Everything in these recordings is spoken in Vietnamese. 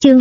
Chương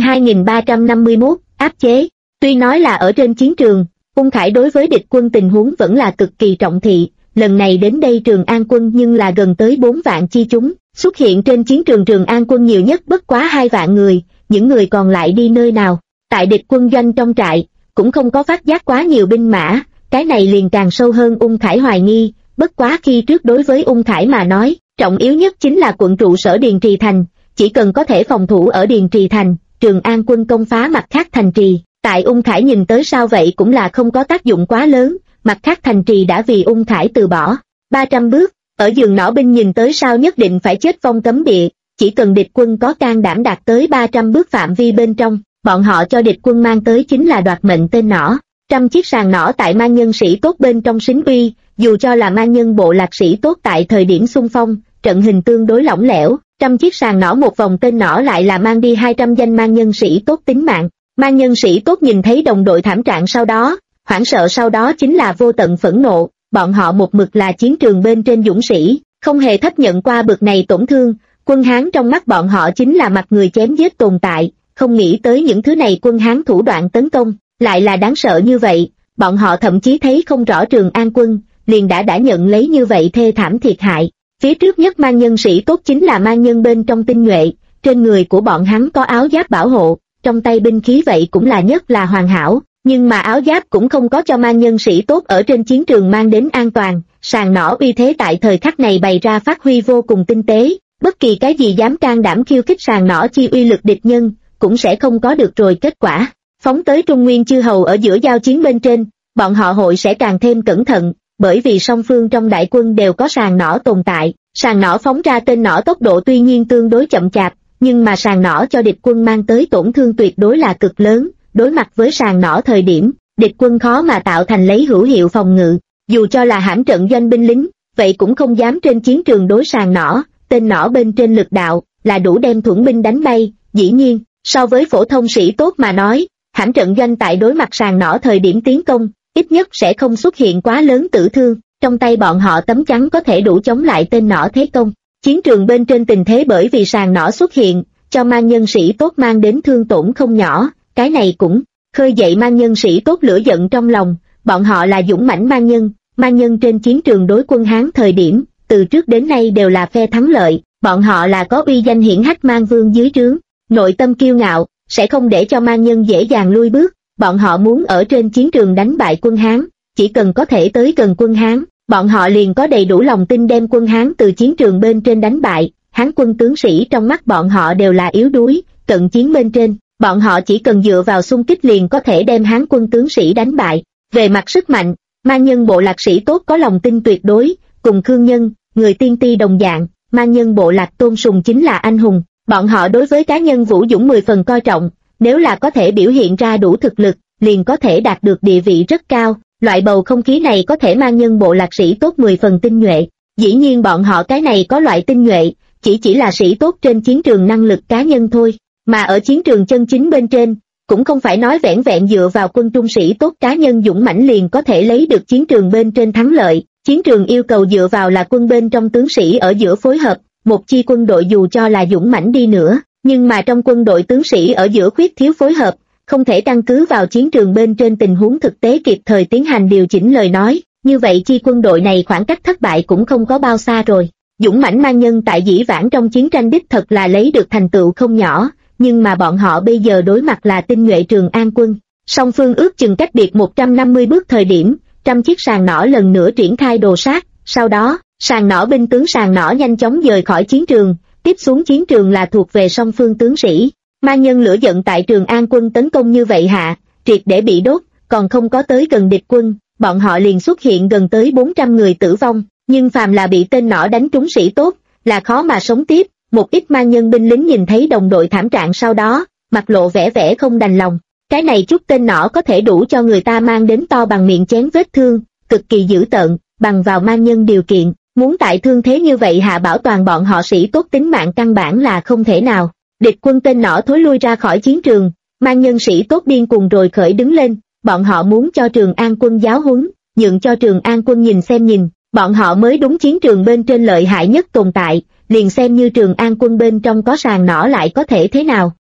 2351, áp chế. Tuy nói là ở trên chiến trường, Ung Khải đối với địch quân tình huống vẫn là cực kỳ trọng thị, lần này đến đây Trường An quân nhưng là gần tới 4 vạn chi chúng, xuất hiện trên chiến trường Trường An quân nhiều nhất bất quá 2 vạn người, những người còn lại đi nơi nào? Tại địch quân doanh trong trại, cũng không có phát giác quá nhiều binh mã, cái này liền càng sâu hơn Ung Khải hoài nghi, bất quá khi trước đối với Ung Khải mà nói, trọng yếu nhất chính là quận trụ sở Điền Trì Thành, chỉ cần có thể phòng thủ ở Điền Trì Thành, Trường An quân công phá mặt khác thành trì, tại Ung Khải nhìn tới sao vậy cũng là không có tác dụng quá lớn, mặt khác thành trì đã vì Ung Khải từ bỏ. 300 bước, ở giường nỏ binh nhìn tới sao nhất định phải chết vong cấm địa, chỉ cần địch quân có can đảm đạt tới 300 bước phạm vi bên trong, bọn họ cho địch quân mang tới chính là đoạt mệnh tên nỏ. 100 chiếc sàng nỏ tại mang nhân sĩ tốt bên trong xính uy, dù cho là mang nhân bộ lạc sĩ tốt tại thời điểm xung phong, trận hình tương đối lỏng lẻo, 100 chiếc sàng nỏ một vòng tên nỏ lại là mang đi 200 danh mang nhân sĩ tốt tính mạng. Mang nhân sĩ tốt nhìn thấy đồng đội thảm trạng sau đó, hoảng sợ sau đó chính là vô tận phẫn nộ, bọn họ một mực là chiến trường bên trên dũng sĩ, không hề thấp nhận qua bực này tổn thương, quân Hán trong mắt bọn họ chính là mặt người chém giết tồn tại, không nghĩ tới những thứ này quân Hán thủ đoạn tấn công, lại là đáng sợ như vậy, bọn họ thậm chí thấy không rõ Trường An quân, liền đã nhận lấy như vậy thê thảm thiệt hại. Phía trước nhất mang nhân sĩ tốt chính là mang nhân bên trong tinh nhuệ, trên người của bọn hắn có áo giáp bảo hộ, trong tay binh khí vậy cũng là nhất là hoàn hảo, nhưng mà áo giáp cũng không có cho mang nhân sĩ tốt ở trên chiến trường mang đến an toàn, sàng nỏ uy thế tại thời khắc này bày ra phát huy vô cùng tinh tế, bất kỳ cái gì dám can đảm khiêu khích sàng nỏ chi uy lực địch nhân, cũng sẽ không có được rồi kết quả. Phóng tới Trung Nguyên chư hầu ở giữa giao chiến bên trên, bọn họ hội sẽ càng thêm cẩn thận, bởi vì song phương trong đại quân đều có sàng nỏ tồn tại, sàng nỏ phóng ra tên nỏ tốc độ tuy nhiên tương đối chậm chạp, nhưng mà sàng nỏ cho địch quân mang tới tổn thương tuyệt đối là cực lớn, đối mặt với sàng nỏ thời điểm, địch quân khó mà tạo thành lấy hữu hiệu phòng ngự, dù cho là hãm trận doanh binh lính, vậy cũng không dám trên chiến trường đối sàng nỏ, tên nỏ bên trên lực đạo, là đủ đem thuẫn binh đánh bay, dĩ nhiên, so với phổ thông sĩ tốt mà nói, hãm trận doanh tại đối mặt sàng nỏ thời điểm tiến công, ít nhất sẽ không xuất hiện quá lớn tử thương, trong tay bọn họ tấm chắn có thể đủ chống lại tên nỏ thế công. Chiến trường bên trên tình thế bởi vì sàng nỏ xuất hiện, cho mang nhân sĩ tốt mang đến thương tổn không nhỏ, cái này cũng khơi dậy mang nhân sĩ tốt lửa giận trong lòng, bọn họ là dũng mãnh mang nhân trên chiến trường đối quân Hán thời điểm, từ trước đến nay đều là phe thắng lợi, bọn họ là có uy danh hiển hách mang vương dưới trướng, nội tâm kiêu ngạo, sẽ không để cho mang nhân dễ dàng lui bước, bọn họ muốn ở trên chiến trường đánh bại quân Hán, chỉ cần có thể tới gần quân Hán, bọn họ liền có đầy đủ lòng tin đem quân Hán từ chiến trường bên trên đánh bại. Hán quân tướng sĩ trong mắt bọn họ đều là yếu đuối, cận chiến bên trên, bọn họ chỉ cần dựa vào xung kích liền có thể đem Hán quân tướng sĩ đánh bại. Về mặt sức mạnh, mang nhân bộ lạc sĩ tốt có lòng tin tuyệt đối, cùng Khương Nhân, người tiên ti đồng dạng, mang nhân bộ lạc tôn sùng chính là anh hùng, bọn họ đối với cá nhân vũ dũng 10 phần coi trọng, nếu là có thể biểu hiện ra đủ thực lực, liền có thể đạt được địa vị rất cao, loại bầu không khí này có thể mang nhân bộ lạc sĩ tốt 10 phần tinh nhuệ, dĩ nhiên bọn họ cái này có loại tinh nhuệ, chỉ là sĩ tốt trên chiến trường năng lực cá nhân thôi, mà ở chiến trường chân chính bên trên, cũng không phải nói vẻn vẹn dựa vào quân trung sĩ tốt cá nhân dũng mãnh liền có thể lấy được chiến trường bên trên thắng lợi, chiến trường yêu cầu dựa vào là quân bên trong tướng sĩ ở giữa phối hợp, một chi quân đội dù cho là dũng mãnh đi nữa, nhưng mà trong quân đội tướng sĩ ở giữa khuyết thiếu phối hợp, không thể căn cứ vào chiến trường bên trên tình huống thực tế kịp thời tiến hành điều chỉnh lời nói, như vậy chi quân đội này khoảng cách thất bại cũng không có bao xa rồi. Dũng mãnh mang nhân tại dĩ vãng trong chiến tranh đích thật là lấy được thành tựu không nhỏ, nhưng mà bọn họ bây giờ đối mặt là tinh nhuệ Trường An quân. Song phương ước chừng cách biệt 150 bước thời điểm, 100 chiếc sàng nỏ lần nữa triển khai đồ sát, sau đó, sàng nỏ binh tướng sàng nỏ nhanh chóng dời khỏi chiến trường, tiếp xuống chiến trường là thuộc về song phương tướng sĩ. Mang nhân lửa giận tại Trường An quân tấn công như vậy hạ, triệt để bị đốt, còn không có tới gần địch quân, bọn họ liền xuất hiện gần tới 400 người tử vong, nhưng phàm là bị tên nỏ đánh trúng sĩ tốt, là khó mà sống tiếp. Một ít mang nhân binh lính nhìn thấy đồng đội thảm trạng sau đó, mặt lộ vẻ không đành lòng, cái này chút tên nỏ có thể đủ cho người ta mang đến to bằng miệng chén vết thương, cực kỳ dữ tợn, bằng vào mang nhân điều kiện, muốn tại thương thế như vậy hạ bảo toàn bọn họ sĩ tốt tính mạng căn bản là không thể nào. Địch quân tên nỏ thối lui ra khỏi chiến trường, mang nhân sĩ tốt điên cuồng rồi khởi đứng lên, bọn họ muốn cho Trường An quân giáo huấn, nhượng cho Trường An quân nhìn, bọn họ mới đúng chiến trường bên trên lợi hại nhất tồn tại, liền xem như Trường An quân bên trong có sàng nỏ lại có thể thế nào,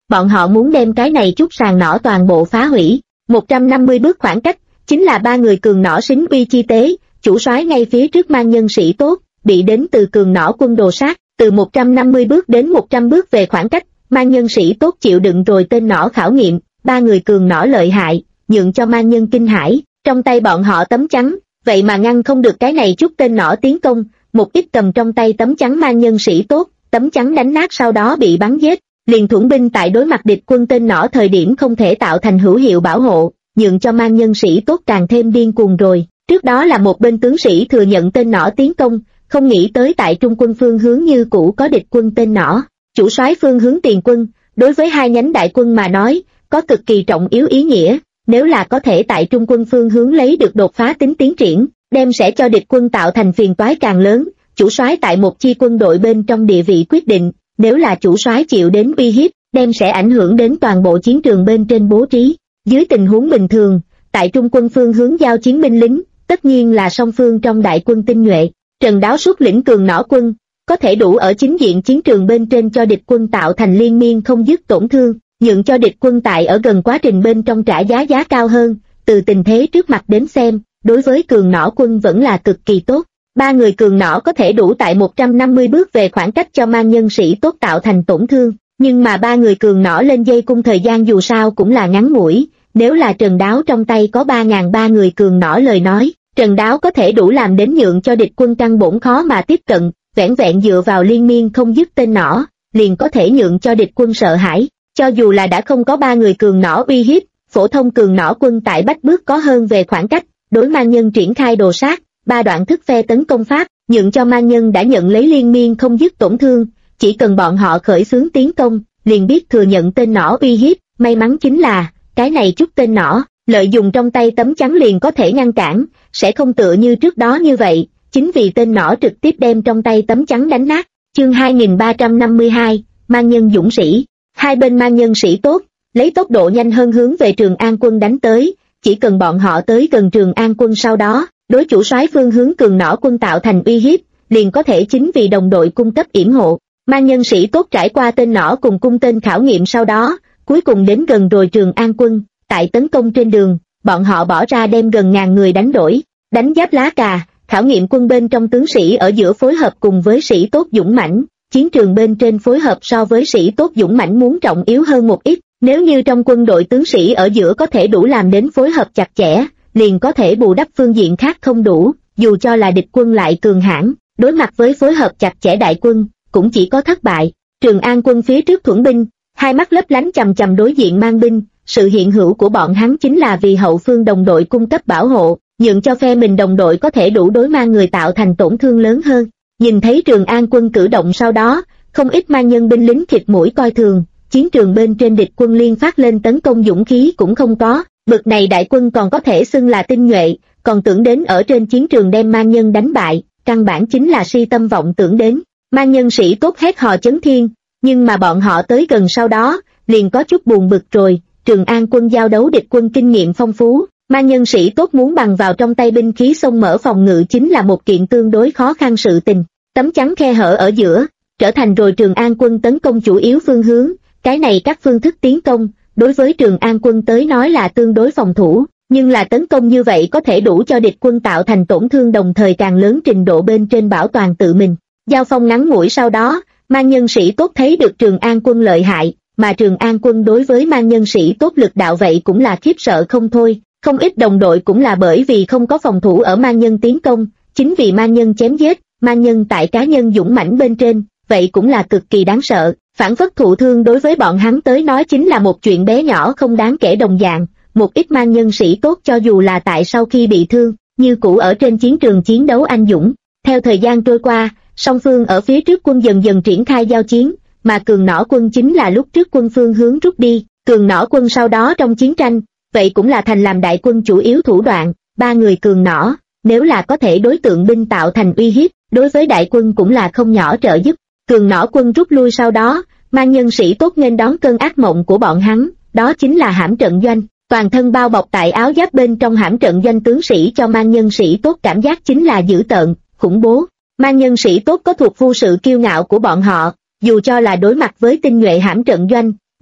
bọn họ muốn đem cái này chút sàn nỏ toàn bộ phá hủy. 150 bước khoảng cách, chính là ba người cường nỏ xính uy chi tế, chủ soái ngay phía trước mang nhân sĩ tốt, bị đến từ cường nỏ quân đồ sát, từ 150 bước đến 100 bước về khoảng cách, mang nhân sĩ tốt chịu đựng rồi tên nỏ khảo nghiệm, ba người cường nỏ lợi hại, nhượng cho mang nhân kinh hãi, trong tay bọn họ tấm chắn, vậy mà ngăn không được cái này chút tên nỏ tiến công, một ít cầm trong tay tấm chắn mang nhân sĩ tốt, tấm chắn đánh nát sau đó bị bắn giết, liền thuẫn binh tại đối mặt địch quân tên nỏ thời điểm không thể tạo thành hữu hiệu bảo hộ, nhượng cho mang nhân sĩ tốt càng thêm điên cuồng rồi. Trước đó là một bên tướng sĩ thừa nhận tên nỏ tiến công, không nghĩ tới tại trung quân phương hướng như cũ có địch quân tên nỏ. Chủ soái phương hướng tiền quân, đối với hai nhánh đại quân mà nói, có cực kỳ trọng yếu ý nghĩa, nếu là có thể tại trung quân phương hướng lấy được đột phá tính tiến triển, đem sẽ cho địch quân tạo thành phiền toái càng lớn. Chủ soái tại một chi quân đội bên trong địa vị quyết định, nếu là chủ soái chịu đến uy hiếp, đem sẽ ảnh hưởng đến toàn bộ chiến trường bên trên bố trí. Dưới tình huống bình thường, tại trung quân phương hướng giao chiến binh lính, tất nhiên là song phương trong đại quân tinh nhuệ. Trần Đáo xuất lĩnh cường nỏ quân, có thể đủ ở chính diện chiến trường bên trên cho địch quân tạo thành liên miên không dứt tổn thương, nhượng cho địch quân tại ở gần quá trình bên trong trả giá cao hơn. Từ tình thế trước mặt đến xem, đối với cường nỏ quân vẫn là cực kỳ tốt. Ba người cường nỏ có thể đủ tại 150 bước về khoảng cách cho mang nhân sĩ tốt tạo thành tổn thương, nhưng mà ba người cường nỏ lên dây cung thời gian dù sao cũng là ngắn ngủi. Nếu là Trần Đáo trong tay có 3.300 người cường nỏ lời nói, Trần Đáo có thể đủ làm đến nhượng cho địch quân căn bổn khó mà tiếp cận, vẻn vẹn dựa vào liên miên không dứt tên nỏ, liền có thể nhượng cho địch quân sợ hãi. Cho dù là đã không có ba người cường nỏ uy hiếp, phổ thông cường nỏ quân tại bách bước có hơn về khoảng cách, đối mang nhân triển khai đồ sát, ba đoạn thức phe tấn công pháp, nhượng cho mang nhân đã nhận lấy liên miên không dứt tổn thương, chỉ cần bọn họ khởi xướng tiến công, liền biết thừa nhận tên nỏ uy hiếp. May mắn chính là, cái này chút tên nỏ, lợi dụng trong tay tấm chắn liền có thể ngăn cản, sẽ không tựa như trước đó như vậy, chính vì tên nỏ trực tiếp đem trong tay tấm chắn đánh nát. Chương 2352, mang nhân dũng sĩ. Hai bên mang nhân sĩ tốt, lấy tốc độ nhanh hơn hướng về Trường An quân đánh tới, chỉ cần bọn họ tới gần Trường An quân sau đó, đối chủ soái phương hướng cường nỏ quân tạo thành uy hiếp, liền có thể chính vì đồng đội cung cấp yểm hộ. Mang nhân sĩ tốt trải qua tên nỏ cùng cung tên khảo nghiệm sau đó, cuối cùng đến gần rồi Trường An quân, tại tấn công trên đường, bọn họ bỏ ra đem gần 1000 người đánh đổi, đánh giáp lá cà, khảo nghiệm quân bên trong tướng sĩ ở giữa phối hợp cùng với sĩ tốt dũng mãnh, chiến trường bên trên phối hợp so với sĩ tốt dũng mãnh muốn trọng yếu hơn một ít, nếu như trong quân đội tướng sĩ ở giữa có thể đủ làm đến phối hợp chặt chẽ, liền có thể bù đắp phương diện khác không đủ, dù cho là địch quân lại cường hãn, đối mặt với phối hợp chặt chẽ đại quân, cũng chỉ có thất bại. Trường An quân phía trước thuẫn binh, hai mắt lấp lánh chằm chằm đối diện mang binh, sự hiện hữu của bọn hắn chính là vì hậu phương đồng đội cung cấp bảo hộ, nhượng cho phe mình đồng đội có thể đủ đối mang người tạo thành tổn thương lớn hơn. Nhìn thấy Trường An quân cử động sau đó, không ít mang nhân binh lính khịt mũi coi thường, chiến trường bên trên địch quân liên phát lên tấn công dũng khí cũng không có, bực này đại quân còn có thể xưng là tinh nhuệ, còn tưởng đến ở trên chiến trường đem mang nhân đánh bại, căn bản chính là si tâm vọng tưởng đến. Mang nhân sĩ tốt hét hò chấn thiên, nhưng mà bọn họ tới gần sau đó, liền có chút buồn bực rồi. Trường An quân giao đấu địch quân kinh nghiệm phong phú, mang nhân sĩ tốt muốn bằng vào trong tay binh khí xông mở phòng ngự chính là một kiện tương đối khó khăn sự tình. Tấm chắn khe hở ở giữa, trở thành rồi Trường An quân tấn công chủ yếu phương hướng, cái này các phương thức tiến công, đối với Trường An quân tới nói là tương đối phòng thủ, nhưng là tấn công như vậy có thể đủ cho địch quân tạo thành tổn thương đồng thời càng lớn trình độ bên trên bảo toàn tự mình. Giao phong ngắn ngủi sau đó, mang nhân sĩ tốt thấy được Trường An quân lợi hại, mà Trường An quân đối với mang nhân sĩ tốt lực đạo vậy cũng là khiếp sợ không thôi, không ít đồng đội cũng là bởi vì không có phòng thủ ở mang nhân tiến công, chính vì mang nhân chém giết, mang nhân tại cá nhân dũng mãnh bên trên, vậy cũng là cực kỳ đáng sợ, phản phất thụ thương đối với bọn hắn tới nói chính là một chuyện bé nhỏ không đáng kể đồng dạng. Một ít mang nhân sĩ tốt cho dù là tại sau khi bị thương, như cũ ở trên chiến trường chiến đấu anh dũng. Theo thời gian trôi qua, song phương ở phía trước quân dần dần triển khai giao chiến, mà cường nỏ quân chính là lúc trước quân phương hướng rút đi. Cường nỏ quân sau đó trong chiến tranh, vậy cũng là thành làm đại quân chủ yếu thủ đoạn. Ba người cường nỏ, nếu là có thể đối tượng binh tạo thành uy hiếp, đối với đại quân cũng là không nhỏ trợ giúp. Cường nỏ quân rút lui sau đó, mang nhân sĩ tốt nên đón cơn ác mộng của bọn hắn, đó chính là hãm trận doanh. Toàn thân bao bọc tại áo giáp bên trong hãm trận doanh tướng sĩ cho mang nhân sĩ tốt cảm giác chính là dữ tợn, khủng bố. Mang nhân sĩ tốt có thuộc vu sự kiêu ngạo của bọn họ, dù cho là đối mặt với tinh nhuệ hãm trận doanh,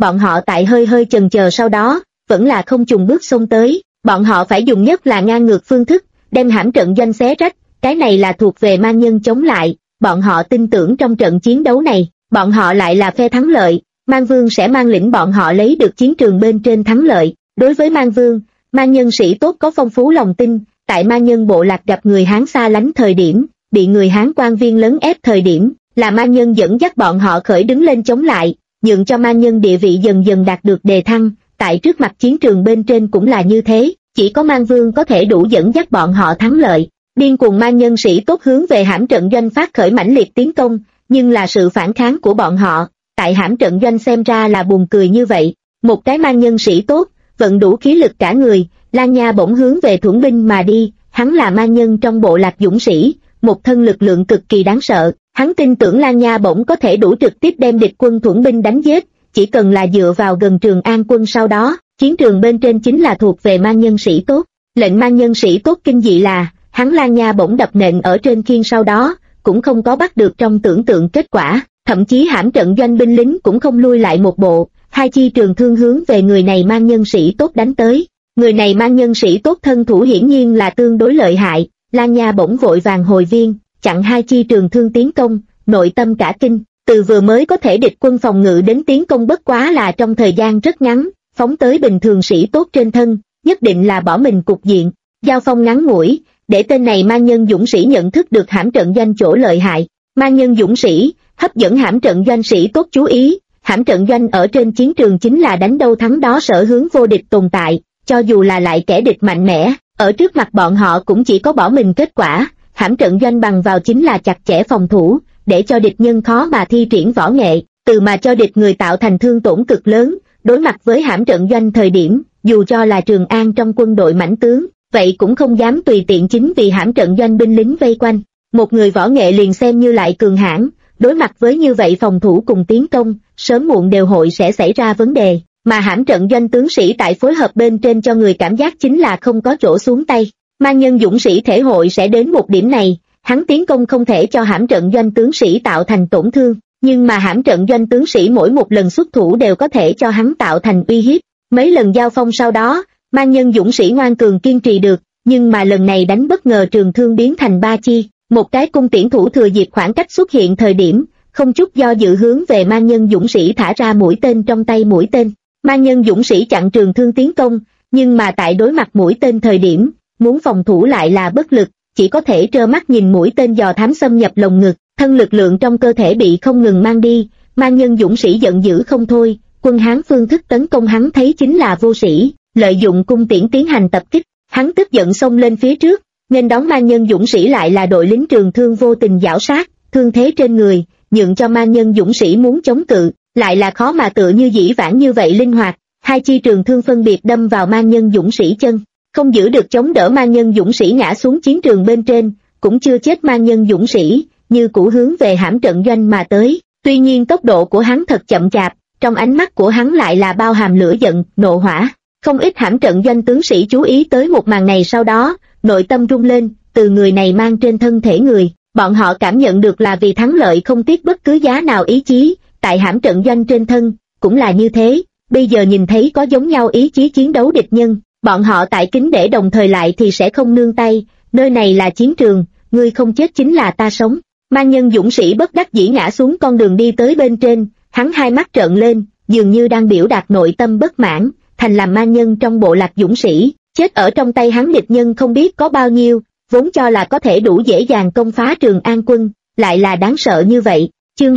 bọn họ tại hơi hơi chần chờ sau đó, vẫn là không chùng bước xông tới, bọn họ phải dùng nhất là ngang ngược phương thức, đem hãm trận doanh xé rách, cái này là thuộc về man nhân chống lại, bọn họ tin tưởng trong trận chiến đấu này, bọn họ lại là phe thắng lợi, Man Vương sẽ mang lĩnh bọn họ lấy được chiến trường bên trên thắng lợi. Đối với Man Vương, man nhân sĩ tốt có phong phú lòng tin, tại man nhân bộ lạc gặp người Hán xa lánh thời điểm, bị người Hán quan viên lấn ép thời điểm, là man nhân dẫn dắt bọn họ khởi đứng lên chống lại, nhượng cho man nhân địa vị dần dần đạt được đề thăng, tại trước mặt chiến trường bên trên cũng là như thế, chỉ có Man Vương có thể đủ dẫn dắt bọn họ thắng lợi. Điên cuồng man nhân sĩ tốt hướng về hãm trận doanh phát khởi mãnh liệt tiến công, nhưng là sự phản kháng của bọn họ, tại hãm trận doanh xem ra là buồn cười như vậy. Một cái man nhân sĩ tốt, vận đủ khí lực cả người, Lan Nha bỗng hướng về Thuẫn binh mà đi, hắn là man nhân trong bộ lạc dũng sĩ, một thân lực lượng cực kỳ đáng sợ, hắn tin tưởng Lan Nha bỗng có thể đủ trực tiếp đem địch quân Thuẫn binh đánh giết, chỉ cần là dựa vào gần Trường An quân sau đó, chiến trường bên trên chính là thuộc về man nhân sĩ tốt. Lệnh man nhân sĩ tốt kinh dị là, hắn Lan Nha bỗng đập nện ở trên khiên sau đó, cũng không có bắt được trong tưởng tượng kết quả, thậm chí hãm trận doanh binh lính cũng không lui lại một bộ, hai chi trường thương hướng về người này man nhân sĩ tốt đánh tới. Người này man nhân sĩ tốt thân thủ hiển nhiên là tương đối lợi hại, Lan Nha bỗng vội vàng hồi viên, chặn hai chi trường thương tiến công, nội tâm cả kinh, từ vừa mới có thể địch quân phòng ngự đến tiến công bất quá là trong thời gian rất ngắn, phóng tới bình thường sĩ tốt trên thân, nhất định là bỏ mình cục diện. Giao phong ngắn ngủi, để tên này man nhân dũng sĩ nhận thức được hãm trận doanh chỗ lợi hại. Man nhân dũng sĩ, hấp dẫn hãm trận doanh sĩ tốt chú ý, hãm trận doanh ở trên chiến trường chính là đánh đâu thắng đó sở hướng vô địch tồn tại, cho dù là lại kẻ địch mạnh mẽ, ở trước mặt bọn họ cũng chỉ có bỏ mình kết quả. Hãm trận doanh bằng vào chính là chặt chẽ phòng thủ, để cho địch nhân khó mà thi triển võ nghệ, từ mà cho địch người tạo thành thương tổn cực lớn. Đối mặt với hãm trận doanh thời điểm, dù cho là Trường An trong quân đội mãnh tướng, vậy cũng không dám tùy tiện, chính vì hãm trận doanh binh lính vây quanh. Một người võ nghệ liền xem như lại cường hãn, đối mặt với như vậy phòng thủ cùng tiến công, sớm muộn đều hội sẽ xảy ra vấn đề, mà hãm trận doanh tướng sĩ tại phối hợp bên trên cho người cảm giác chính là không có chỗ xuống tay. Man nhân dũng sĩ thể hội sẽ đến một điểm này, hắn tiến công không thể cho hãm trận doanh tướng sĩ tạo thành tổn thương, nhưng mà hãm trận doanh tướng sĩ mỗi một lần xuất thủ đều có thể cho hắn tạo thành uy hiếp. Mấy lần giao phong sau đó, man nhân dũng sĩ ngoan cường kiên trì được, nhưng mà lần này đánh bất ngờ trường thương biến thành ba chi, một cái cung tiễn thủ thừa dịp khoảng cách xuất hiện thời điểm, không chút do dự hướng về man nhân dũng sĩ thả ra mũi tên trong tay mũi tên. Man nhân dũng sĩ chặn trường thương tiến công, nhưng mà tại đối mặt mũi tên thời điểm, muốn phòng thủ lại là bất lực, chỉ có thể trơ mắt nhìn mũi tên dò thám xâm nhập lồng ngực, thân lực lượng trong cơ thể bị không ngừng mang đi. Man nhân dũng sĩ giận dữ không thôi, quân Hán phương thức tấn công hắn thấy chính là vô sĩ, lợi dụng cung tiễn tiến hành tập kích, hắn tức giận xông lên phía trước, nên đón man nhân dũng sĩ lại là đội lính trường thương vô tình giảo sát, thương thế trên người, nhượng cho man nhân dũng sĩ muốn chống cự, lại là khó mà tựa như dĩ vãng như vậy linh hoạt, hai chi trường thương phân biệt đâm vào man nhân dũng sĩ chân, không giữ được chống đỡ man nhân dũng sĩ ngã xuống chiến trường bên trên, cũng chưa chết man nhân dũng sĩ, như cũ hướng về hãm trận doanh mà tới, tuy nhiên tốc độ của hắn thật chậm chạp, trong ánh mắt của hắn lại là bao hàm lửa giận, nộ hỏa. Không ít hãm trận doanh tướng sĩ chú ý tới một màn này sau đó, nội tâm rung lên, từ người này mang trên thân thể người, bọn họ cảm nhận được là vì thắng lợi không tiếc bất cứ giá nào ý chí, tại hãm trận doanh trên thân, cũng là như thế, bây giờ nhìn thấy có giống nhau ý chí chiến đấu địch nhân, bọn họ tại kính để đồng thời lại thì sẽ không nương tay, nơi này là chiến trường, ngươi không chết chính là ta sống. Man nhân dũng sĩ bất đắc dĩ ngã xuống con đường đi tới bên trên, hắn hai mắt trợn lên, dường như đang biểu đạt nội tâm bất mãn, thành làm man nhân trong bộ lạc dũng sĩ, chết ở trong tay hắn địch nhân không biết có bao nhiêu, vốn cho là có thể đủ dễ dàng công phá Trường An quân, lại là đáng sợ như vậy. Chương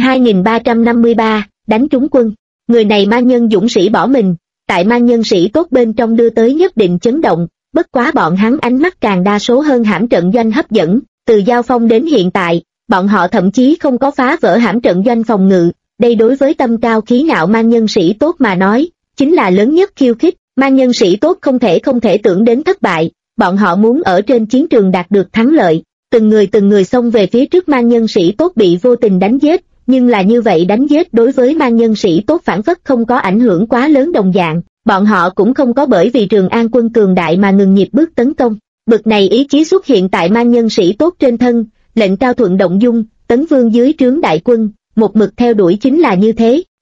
2353, đánh trúng quân. Người này man nhân dũng sĩ bỏ mình, tại man nhân sĩ tốt bên trong đưa tới nhất định chấn động, bất quá bọn hắn ánh mắt càng đa số hơn hãm trận doanh hấp dẫn, từ giao phong đến hiện tại, bọn họ thậm chí không có phá vỡ hãm trận doanh phòng ngự, đây đối với tâm cao khí ngạo man nhân sĩ tốt mà nói, chính là lớn nhất khiêu khích. Man nhân sĩ tốt không thể tưởng đến thất bại, bọn họ muốn ở trên chiến trường đạt được thắng lợi, từng người xông về phía trước man nhân sĩ tốt bị vô tình đánh giết, nhưng là như vậy đánh giết đối với man nhân sĩ tốt phản phất không có ảnh hưởng quá lớn đồng dạng, bọn họ cũng không có bởi vì Trường An quân cường đại mà ngừng nhịp bước tấn công. Bực này ý chí xuất hiện tại man nhân sĩ tốt trên thân, lệnh Cao Thuận động dung, Tấn Vương dưới trướng đại quân, một mực theo đuổi chính là như thế,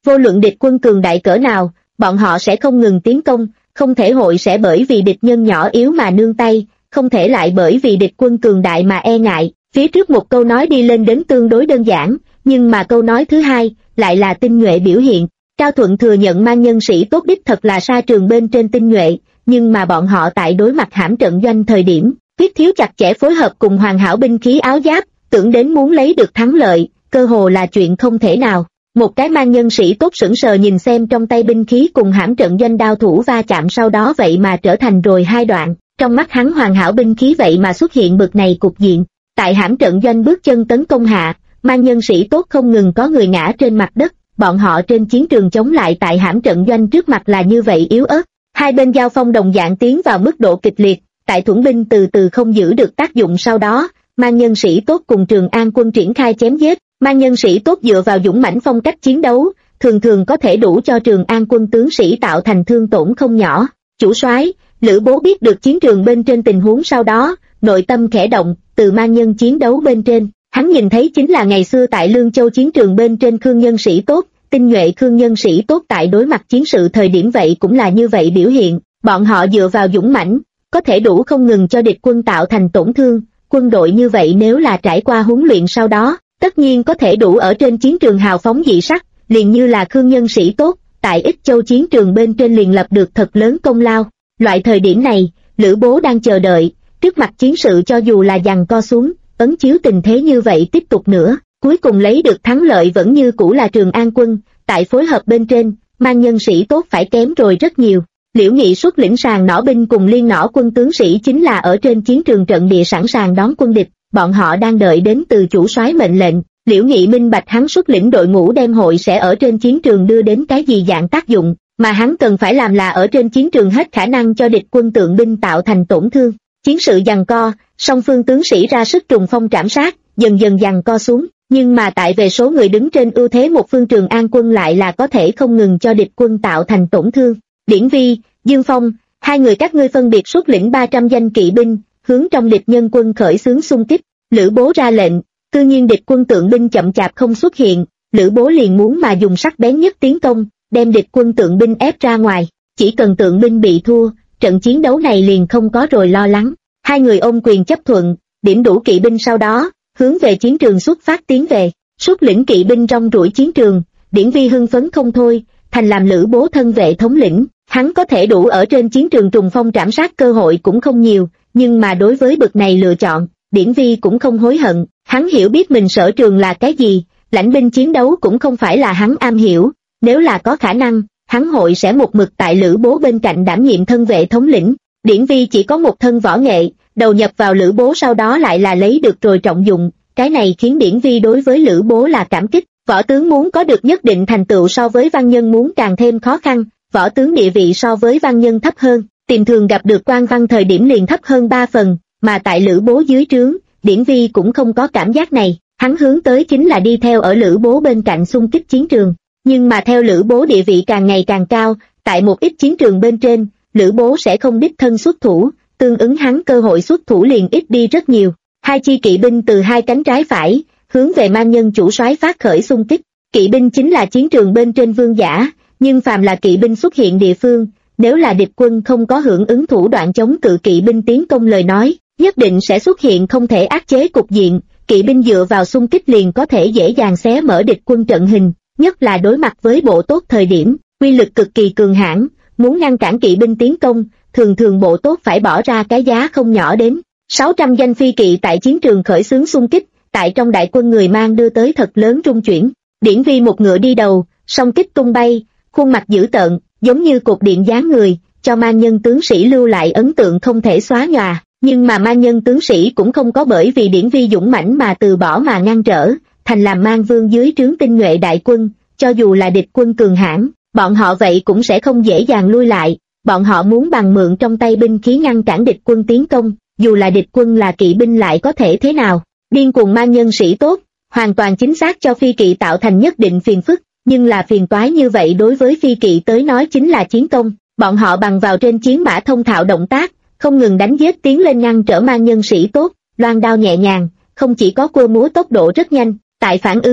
Vô luận địch quân cường đại cỡ nào, bọn họ sẽ không ngừng tiến công, không thể hội sẽ bởi vì địch nhân nhỏ yếu mà nương tay, không thể lại bởi vì địch quân cường đại mà e ngại. Phía trước một câu nói đi lên đến tương đối đơn giản, nhưng mà câu nói thứ hai lại là tinh nhuệ biểu hiện. Cao Thuận thừa nhận mang nhân sĩ tốt đích thật là sa trường bên trên tinh nhuệ, nhưng mà bọn họ tại đối mặt hãm trận doanh thời điểm, quyết thiếu chặt chẽ phối hợp cùng hoàn hảo binh khí áo giáp, tưởng đến muốn lấy được thắng lợi, cơ hồ là chuyện không thể nào. Một cái mang nhân sĩ tốt sững sờ nhìn xem trong tay binh khí cùng hãm trận doanh đao thủ va chạm, sau đó vậy mà trở thành rồi hai đoạn, trong mắt hắn hoàn hảo binh khí vậy mà xuất hiện bực này cục diện. Tại hãm trận doanh bước chân tấn công hạ, mang nhân sĩ tốt không ngừng có người ngã trên mặt đất, bọn họ trên chiến trường chống lại tại hãm trận doanh trước mặt là như vậy yếu ớt. Hai bên giao phong đồng dạng tiến vào mức độ kịch liệt, tại thuẫn binh từ từ không giữ được tác dụng, sau đó mang nhân sĩ tốt cùng Trường An quân triển khai chém giết. Mang nhân sĩ tốt dựa vào dũng mãnh phong cách chiến đấu, thường thường có thể đủ cho Trường An quân tướng sĩ tạo thành thương tổn không nhỏ. Chủ soái, Lữ Bố biết được chiến trường bên trên tình huống sau đó, nội tâm khẽ động. Từ mang nhân chiến đấu bên trên, hắn nhìn thấy chính là ngày xưa tại Lương Châu chiến trường bên trên Khương nhân sĩ tốt, tinh nhuệ Khương nhân sĩ tốt tại đối mặt chiến sự thời điểm vậy cũng là như vậy biểu hiện. Bọn họ dựa vào dũng mãnh, có thể đủ không ngừng cho địch quân tạo thành tổn thương. Quân đội như vậy nếu là trải qua huấn luyện sau đó, tất nhiên có thể đủ ở trên chiến trường hào phóng dị sắc, liền như là Khương nhân sĩ tốt, tại Ích Châu chiến trường bên trên liền lập được thật lớn công lao. Loại thời điểm này, Lữ Bố đang chờ đợi, trước mặt chiến sự cho dù là giằng co xuống, ấn chiếu tình thế như vậy tiếp tục nữa, cuối cùng lấy được thắng lợi vẫn như cũ là Trường An quân. Tại phối hợp bên trên, mang nhân sĩ tốt phải kém rồi rất nhiều. Liễu Nghị xuất lĩnh sàn nỏ binh cùng liên nỏ quân tướng sĩ chính là ở trên chiến trường trận địa sẵn sàng đón quân địch, bọn họ đang đợi đến từ chủ soái mệnh lệnh. Liễu Nghị minh bạch hắn xuất lĩnh đội ngũ đem hội sẽ ở trên chiến trường đưa đến cái gì dạng tác dụng, mà hắn cần phải làm là ở trên chiến trường hết khả năng cho địch quân tượng binh tạo thành tổn thương. Chiến sự giằng co, song phương tướng sĩ ra sức trùng phong trảm sát, dần dần giằng co xuống, nhưng mà tại về số người đứng trên ưu thế một phương Trường An quân lại là có thể không ngừng cho địch quân tạo thành tổn thương. Điển Vi, Dương Phong, hai người các ngươi phân biệt xuất lĩnh 300 danh kỵ binh, hướng trong địch nhân quân khởi xướng xung kích. Lữ Bố ra lệnh, cư nhiên địch quân tượng binh chậm chạp không xuất hiện, Lữ Bố liền muốn mà dùng sắc bén nhất tiến công, đem địch quân tượng binh ép ra ngoài. Chỉ cần tượng binh bị thua, trận chiến đấu này liền không có rồi lo lắng. Hai người ôm quyền chấp thuận, điểm đủ kỵ binh sau đó, hướng về chiến trường xuất phát tiến về. Xuất lĩnh kỵ binh rong ruổi chiến trường, Điển Vi hưng phấn không thôi, thành làm Lữ Bố thân vệ thống lĩnh. Hắn có thể đủ ở trên chiến trường trùng phong trảm sát cơ hội cũng không nhiều, nhưng mà đối với bậc này lựa chọn, Điển Vi cũng không hối hận. Hắn hiểu biết mình sở trường là cái gì, lãnh binh chiến đấu cũng không phải là hắn am hiểu, nếu là có khả năng, hắn hội sẽ một mực tại Lữ Bố bên cạnh đảm nhiệm thân vệ thống lĩnh. Điển Vi chỉ có một thân võ nghệ, đầu nhập vào Lữ Bố sau đó lại là lấy được rồi trọng dụng, cái này khiến Điển Vi đối với Lữ Bố là cảm kích. Võ tướng muốn có được nhất định thành tựu so với văn nhân muốn càng thêm khó khăn, võ tướng địa vị so với văn nhân thấp hơn, tìm thường gặp được quan văn thời điểm liền thấp hơn 3 phần, mà tại Lữ Bố dưới trướng, Điển Vi cũng không có cảm giác này, hắn hướng tới chính là đi theo ở Lữ Bố bên cạnh xung kích chiến trường. Nhưng mà theo Lữ Bố địa vị càng ngày càng cao, tại một ít chiến trường bên trên, Lữ Bố sẽ không đích thân xuất thủ, tương ứng hắn cơ hội xuất thủ liền ít đi rất nhiều. Hai chi kỵ binh từ hai cánh trái phải, hướng về mang nhân chủ soái phát khởi xung kích. Kỵ binh chính là chiến trường bên trên vương giả, nhưng phàm là kỵ binh xuất hiện địa phương, nếu là địch quân không có hưởng ứng thủ đoạn chống cự kỵ binh tiến công lời nói, nhất định sẽ xuất hiện không thể áp chế cục diện. Kỵ binh dựa vào xung kích liền có thể dễ dàng xé mở địch quân trận hình, nhất là đối mặt với bộ tốt thời điểm, uy lực cực kỳ cường hãn. Muốn ngăn cản kỵ binh tiến công, thường thường bộ tốt phải bỏ ra cái giá không nhỏ đến 600 danh phi kỵ tại chiến trường khởi xướng xung kích, tại trong đại quân người mang đưa tới thật lớn rung chuyển. Điển Vi một ngựa đi đầu, song kích tung bay, khuôn mặt dữ tợn, giống như cột điện dáng người, cho mang nhân tướng sĩ lưu lại ấn tượng không thể xóa nhòa. Nhưng mà mang nhân tướng sĩ cũng không có bởi vì Điển Vi dũng mãnh mà từ bỏ mà ngăn trở, thành làm mang vương dưới trướng tinh nhuệ đại quân, cho dù là địch quân cường hãn, bọn họ vậy cũng sẽ không dễ dàng lui lại. Bọn họ muốn bằng mượn trong tay binh khí ngăn cản địch quân tiến công, dù là địch quân là kỵ binh lại có thể thế nào. Điên cuồng mang nhân sĩ tốt, hoàn toàn chính xác cho phi kỵ tạo thành nhất định phiền phức, nhưng là phiền toái như vậy đối với phi kỵ tới nói chính là chiến công. Bọn họ bằng vào trên chiến mã thông thạo động tác, không ngừng đánh giết tiến lên ngăn trở mang nhân sĩ tốt, loan đao nhẹ nhàng, không chỉ có cua múa tốc độ rất nhanh, tại phản ứng,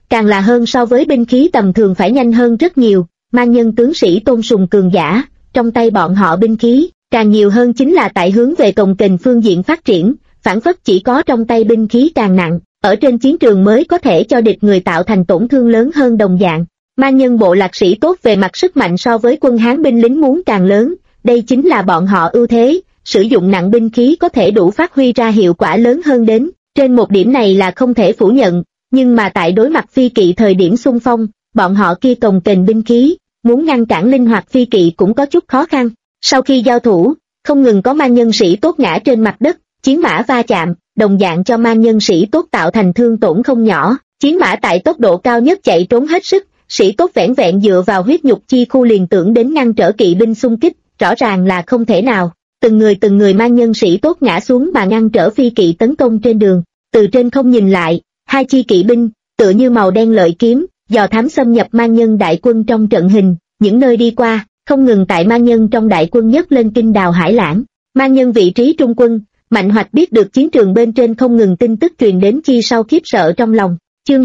càng là hơn so với binh khí tầm thường phải nhanh hơn rất nhiều. Man nhân tướng sĩ tôn sùng cường giả, trong tay bọn họ binh khí, càng nhiều hơn chính là tại hướng về cồng kềnh phương diện phát triển, phản phất chỉ có trong tay binh khí càng nặng, ở trên chiến trường mới có thể cho địch người tạo thành tổn thương lớn hơn đồng dạng. Man nhân bộ lạc sĩ tốt về mặt sức mạnh so với quân Hán binh lính muốn càng lớn, đây chính là bọn họ ưu thế, sử dụng nặng binh khí có thể đủ phát huy ra hiệu quả lớn hơn đến, trên một điểm này là không thể phủ nhận, nhưng mà tại đối mặt phi kỵ thời điểm xung phong, bọn họ kia cồng kềnh binh khí, muốn ngăn cản linh hoạt phi kỵ cũng có chút khó khăn. Sau khi giao thủ, không ngừng có man nhân sĩ tốt ngã trên mặt đất, chiến mã va chạm, đồng dạng cho man nhân sĩ tốt tạo thành thương tổn không nhỏ, chiến mã tại tốc độ cao nhất chạy trốn hết sức, sĩ tốt vẻn vẹn dựa vào huyết nhục chi khu liền tưởng đến ngăn trở kỵ binh xung kích, rõ ràng là không thể nào. Từng người man nhân sĩ tốt ngã xuống mà ngăn trở phi kỵ tấn công trên đường, từ trên không nhìn lại, hai chi kỵ binh, tựa như màu đen lợi kiếm, dò thám xâm nhập man nhân đại quân trong trận hình, những nơi đi qua, không ngừng tại man nhân trong đại quân nhấc lên kinh đào hải lãng. Man nhân vị trí trung quân, Mạnh Hoạch biết được chiến trường bên trên không ngừng tin tức truyền đến chi sau khiếp sợ trong lòng. Chương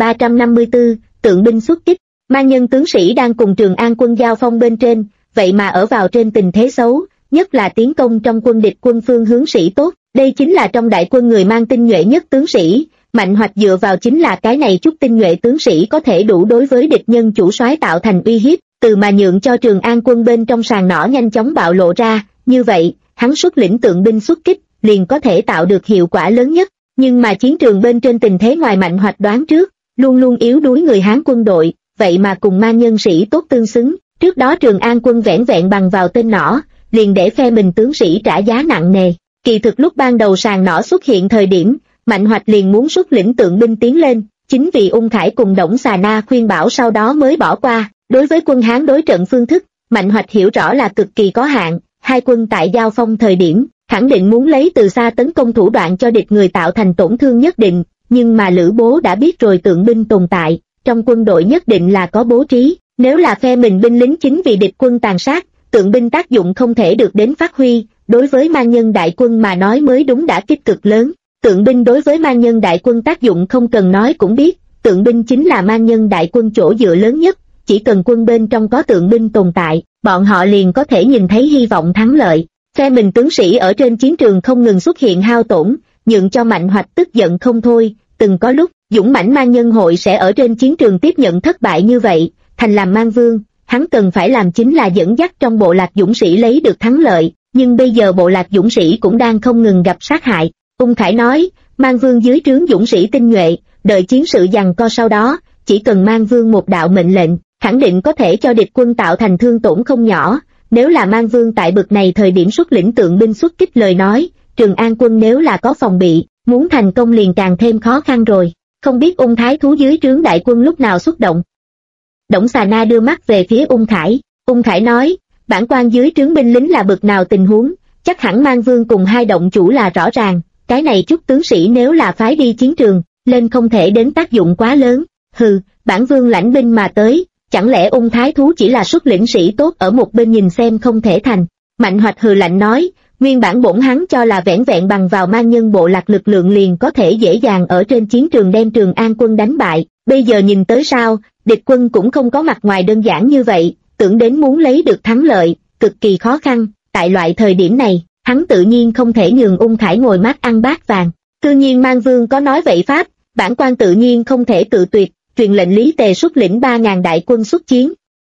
2354, tượng binh xuất kích. Man nhân tướng sĩ đang cùng Trường An quân giao phong bên trên, vậy mà ở vào trên tình thế xấu, nhất là tiến công trong quân địch quân phương hướng sĩ tốt. Đây chính là trong đại quân người mang tinh nhuệ nhất tướng sĩ, Mạnh Hoạch dựa vào chính là cái này chút tinh nhuệ tướng sĩ có thể đủ đối với địch nhân chủ soái tạo thành uy hiếp, từ mà nhượng cho Trường An quân bên trong sàn nỏ nhanh chóng bạo lộ ra, như vậy, hắn xuất lĩnh tượng binh xuất kích, liền có thể tạo được hiệu quả lớn nhất. Nhưng mà chiến trường bên trên tình thế ngoài Mạnh Hoạch đoán trước, luôn luôn yếu đuối người Hán quân đội, vậy mà cùng man nhân sĩ tốt tương xứng. Trước đó Trường An quân vẻn vẹn bằng vào tên nỏ, liền để phe mình tướng sĩ trả giá nặng nề. Kỳ thực lúc ban đầu sàn nỏ xuất hiện thời điểm, Mạnh Hoạch liền muốn xuất lĩnh tượng binh tiến lên, chính vì Ung Khải cùng Đổng Xà Na khuyên bảo sau đó mới bỏ qua. Đối với quân Hán đối trận phương thức, Mạnh Hoạch hiểu rõ là cực kỳ có hạn, hai quân tại giao phong thời điểm, khẳng định muốn lấy từ xa tấn công thủ đoạn cho địch người tạo thành tổn thương nhất định, nhưng mà Lữ Bố đã biết rồi tượng binh tồn tại, trong quân đội nhất định là có bố trí, nếu là phe mình binh lính chính vì địch quân tàn sát, tượng binh tác dụng không thể được đến phát huy, đối với man nhân đại quân mà nói mới đúng đã kích cực lớn. Tượng binh đối với man nhân đại quân tác dụng không cần nói cũng biết, tượng binh chính là man nhân đại quân chỗ dựa lớn nhất, chỉ cần quân bên trong có tượng binh tồn tại, bọn họ liền có thể nhìn thấy hy vọng thắng lợi. Phe mình tướng sĩ ở trên chiến trường không ngừng xuất hiện hao tổn, nhượng cho Mạnh Hoạch tức giận không thôi. Từng có lúc, dũng mãnh man nhân hội sẽ ở trên chiến trường tiếp nhận thất bại như vậy, thành làm man vương, hắn cần phải làm chính là dẫn dắt trong bộ lạc dũng sĩ lấy được thắng lợi, nhưng bây giờ bộ lạc dũng sĩ cũng đang không ngừng gặp sát hại. Ung Khải nói, man vương dưới trướng dũng sĩ tinh nhuệ, đợi chiến sự giằng co sau đó, chỉ cần man vương một đạo mệnh lệnh, khẳng định có thể cho địch quân tạo thành thương tổn không nhỏ. Nếu là man vương tại bực này thời điểm xuất lĩnh tượng binh xuất kích lời nói, Trường An quân nếu là có phòng bị, muốn thành công liền càng thêm khó khăn rồi. Không biết Ung Thái thú dưới trướng đại quân lúc nào xuất động. Đổng Xà Na đưa mắt về phía Ung Khải. Ung Khải nói, bản quan dưới trướng binh lính là bực nào tình huống, chắc hẳn man vương cùng hai động chủ là rõ ràng, cái này chút tướng sĩ nếu là phái đi chiến trường, lên không thể đến tác dụng quá lớn. Hừ, bản vương lãnh binh mà tới, chẳng lẽ Ung Thái thú chỉ là xuất lĩnh sĩ tốt ở một bên nhìn xem không thể thành. Mạnh Hoạch hừ lạnh nói, nguyên bản bổn hắn cho là vẻn vẹn bằng vào man nhân bộ lạc lực lượng liền có thể dễ dàng ở trên chiến trường đem Trường An quân đánh bại, bây giờ nhìn tới sao, địch quân cũng không có mặt ngoài đơn giản như vậy, tưởng đến muốn lấy được thắng lợi, cực kỳ khó khăn. Tại loại thời điểm này, hắn tự nhiên không thể nhường Ung Khải ngồi mát ăn bát vàng. Tự nhiên man vương có nói vậy pháp, bản quan tự nhiên không thể cự tuyệt, truyền lệnh Lý Tề xuất lĩnh 3.000 đại quân xuất chiến.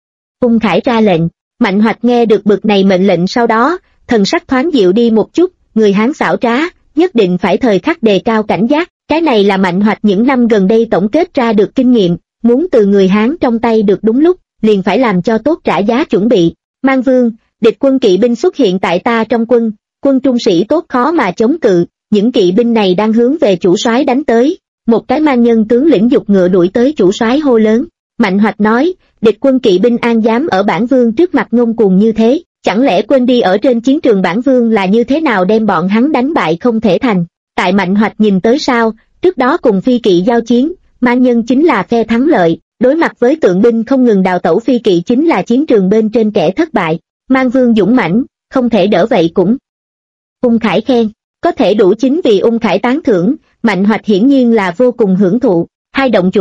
Ung Khải ra lệnh, Mạnh Hoạch nghe được bực này mệnh lệnh sau đó, thần sắc thoáng dịu đi một chút, người Hán xảo trá, nhất định phải thời khắc đề cao cảnh giác, cái này là Mạnh Hoạch những năm gần đây tổng kết ra được kinh nghiệm, muốn từ người Hán trong tay được đúng lúc, liền phải làm cho tốt trả giá chuẩn bị. Man vương, địch quân kỵ binh xuất hiện tại ta trong quân, quân trung sĩ tốt khó mà chống cự, những kỵ binh này đang hướng về chủ soái đánh tới. Một cái man nhân tướng lĩnh dục ngựa đuổi tới chủ soái hô lớn. Mạnh Hoạch nói, địch quân kỵ binh an dám ở bản vương trước mặt ngông cuồng như thế, chẳng lẽ quên đi ở trên chiến trường bản vương là như thế nào đem bọn hắn đánh bại không thể thành. Tại Mạnh Hoạch nhìn tới sao, trước đó cùng phi kỵ giao chiến, man nhân chính là phe thắng lợi, đối mặt với tượng binh không ngừng đào tẩu phi kỵ chính là chiến trường bên trên kẻ thất bại. Man vương dũng mãnh, không thể đỡ vậy cũng. Ung Khải khen, có thể đủ chính vì Ung Khải tán thưởng, Mạnh Hoạch hiển nhiên là vô cùng hưởng thụ. Hai động chủ,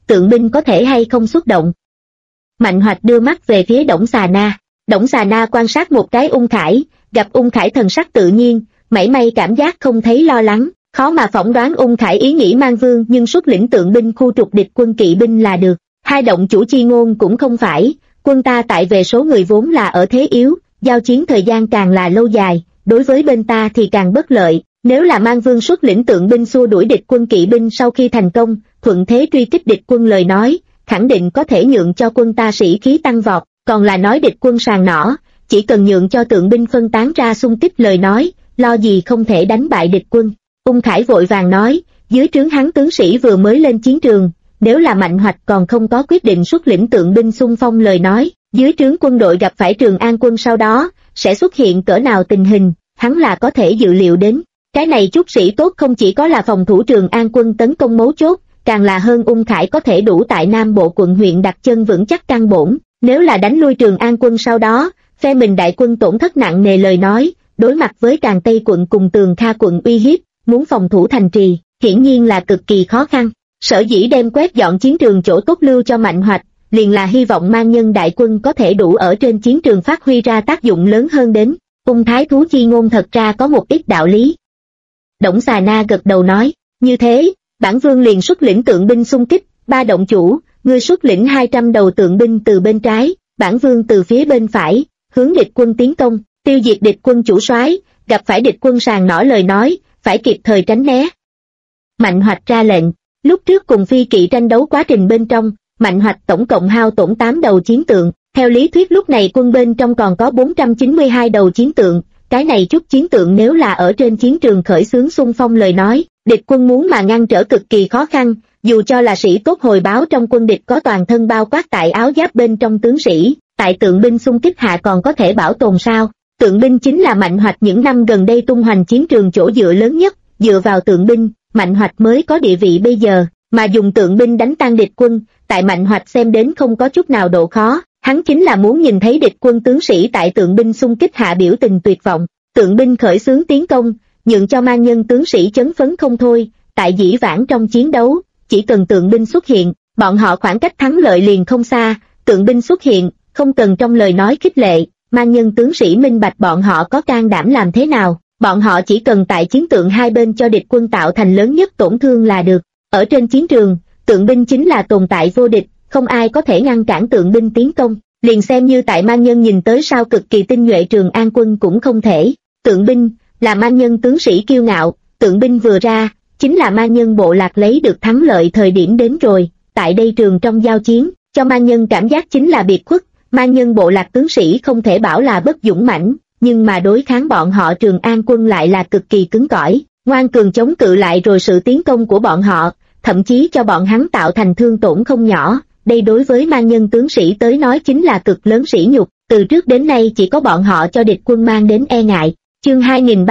tượng binh có thể hay không xuất động. Mạnh Hoạch đưa mắt về phía Đổng Xà Na. Đổng Xà Na quan sát một cái Ung Khải, gặp Ung Khải thần sắc tự nhiên, mảy may cảm giác không thấy lo lắng, khó mà phỏng đoán Ung Khải ý nghĩ mang vương nhưng xuất lĩnh tượng binh khu trục địch quân kỵ binh là được. Hai động chủ chi ngôn cũng không phải, quân ta tại về số người vốn là ở thế yếu, giao chiến thời gian càng là lâu dài, đối với bên ta thì càng bất lợi. Nếu là mang vương xuất lĩnh tượng binh xua đuổi địch quân kỵ binh sau khi thành công, thuận thế truy kích địch quân lời nói, khẳng định có thể nhượng cho quân ta sĩ khí tăng vọt, còn là nói địch quân sàng nỏ, chỉ cần nhượng cho tượng binh phân tán ra xung kích lời nói, lo gì không thể đánh bại địch quân. Ung Khải vội vàng nói, dưới trướng hắn tướng sĩ vừa mới lên chiến trường, nếu là Mạnh Hoạch còn không có quyết định xuất lĩnh tượng binh xung phong lời nói, dưới trướng quân đội gặp phải Trường An quân sau đó, sẽ xuất hiện cỡ nào tình hình, hắn là có thể dự liệu đến. Cái này chút sĩ tốt không chỉ có là phòng thủ Trường An quân tấn công mấu chốt, càng là hơn Ung Khải có thể đủ tại Nam Bộ quận huyện đặt chân vững chắc căn bổn. Nếu là đánh lui Trường An quân sau đó, phe mình đại quân tổn thất nặng nề lời nói, đối mặt với Càn Tây quận cùng Tường Kha quận uy hiếp, muốn phòng thủ thành trì, hiển nhiên là cực kỳ khó khăn. Sở dĩ đem quét dọn chiến trường chỗ tốt lưu cho Mạnh Hoạch, liền là hy vọng mang nhân đại quân có thể đủ ở trên chiến trường phát huy ra tác dụng lớn hơn đến. Ung Thái thú chi ngôn thật ra có một ít đạo lý. Đổng Xà Na gật đầu nói, như thế, bản vương liền xuất lĩnh tượng binh xung kích, ba động chủ, ngươi xuất lĩnh 200 đầu tượng binh từ bên trái, bản vương từ phía bên phải, hướng địch quân tiến công, tiêu diệt địch quân chủ soái, gặp phải địch quân sàng nỏ lời nói, phải kịp thời tránh né. Mạnh Hoạch ra lệnh, lúc trước cùng phi kỵ tranh đấu quá trình bên trong, Mạnh Hoạch tổng cộng hao tổn 8 đầu chiến tượng, theo lý thuyết lúc này quân bên trong còn có 492 đầu chiến tượng, cái này chút chiến tượng nếu là ở trên chiến trường khởi xướng xung phong lời nói, địch quân muốn mà ngăn trở cực kỳ khó khăn, dù cho là sĩ tốt hồi báo trong quân địch có toàn thân bao quát tại áo giáp bên trong tướng sĩ, tại tượng binh xung kích hạ còn có thể bảo tồn sao. Tượng binh chính là Mạnh Hoạch những năm gần đây tung hoành chiến trường chỗ dựa lớn nhất, dựa vào tượng binh, Mạnh Hoạch mới có địa vị bây giờ, mà dùng tượng binh đánh tan địch quân, tại Mạnh Hoạch xem đến không có chút nào độ khó, hắn chính là muốn nhìn thấy địch quân tướng sĩ tại tượng binh xung kích hạ biểu tình tuyệt vọng, tượng binh khởi xướng tiến công, nhượng cho mang nhân tướng sĩ chấn phấn không thôi, tại dĩ vãng trong chiến đấu, chỉ cần tượng binh xuất hiện, bọn họ khoảng cách thắng lợi liền không xa, tượng binh xuất hiện, không cần trong lời nói khích lệ, mang nhân tướng sĩ minh bạch bọn họ có can đảm làm thế nào, bọn họ chỉ cần tại chiến tượng hai bên cho địch quân tạo thành lớn nhất tổn thương là được. Ở trên chiến trường, tượng binh chính là tồn tại vô địch, không ai có thể ngăn cản tượng binh tiến công, liền xem như tại mang nhân nhìn tới sao cực kỳ tinh nhuệ Trường An quân cũng không thể. Tượng binh là mang nhân tướng sĩ kiêu ngạo, tượng binh vừa ra, chính là mang nhân bộ lạc lấy được thắng lợi thời điểm đến rồi, tại đây trường trong giao chiến, cho mang nhân cảm giác chính là biệt khuất, mang nhân bộ lạc tướng sĩ không thể bảo là bất dũng mãnh, nhưng mà đối kháng bọn họ Trường An quân lại là cực kỳ cứng cỏi, ngoan cường chống cự lại rồi sự tiến công của bọn họ, thậm chí cho bọn hắn tạo thành thương tổn không nhỏ, đây đối với mang nhân tướng sĩ tới nói chính là cực lớn sỉ nhục, từ trước đến nay chỉ có bọn họ cho địch quân mang đến e ngại. Chương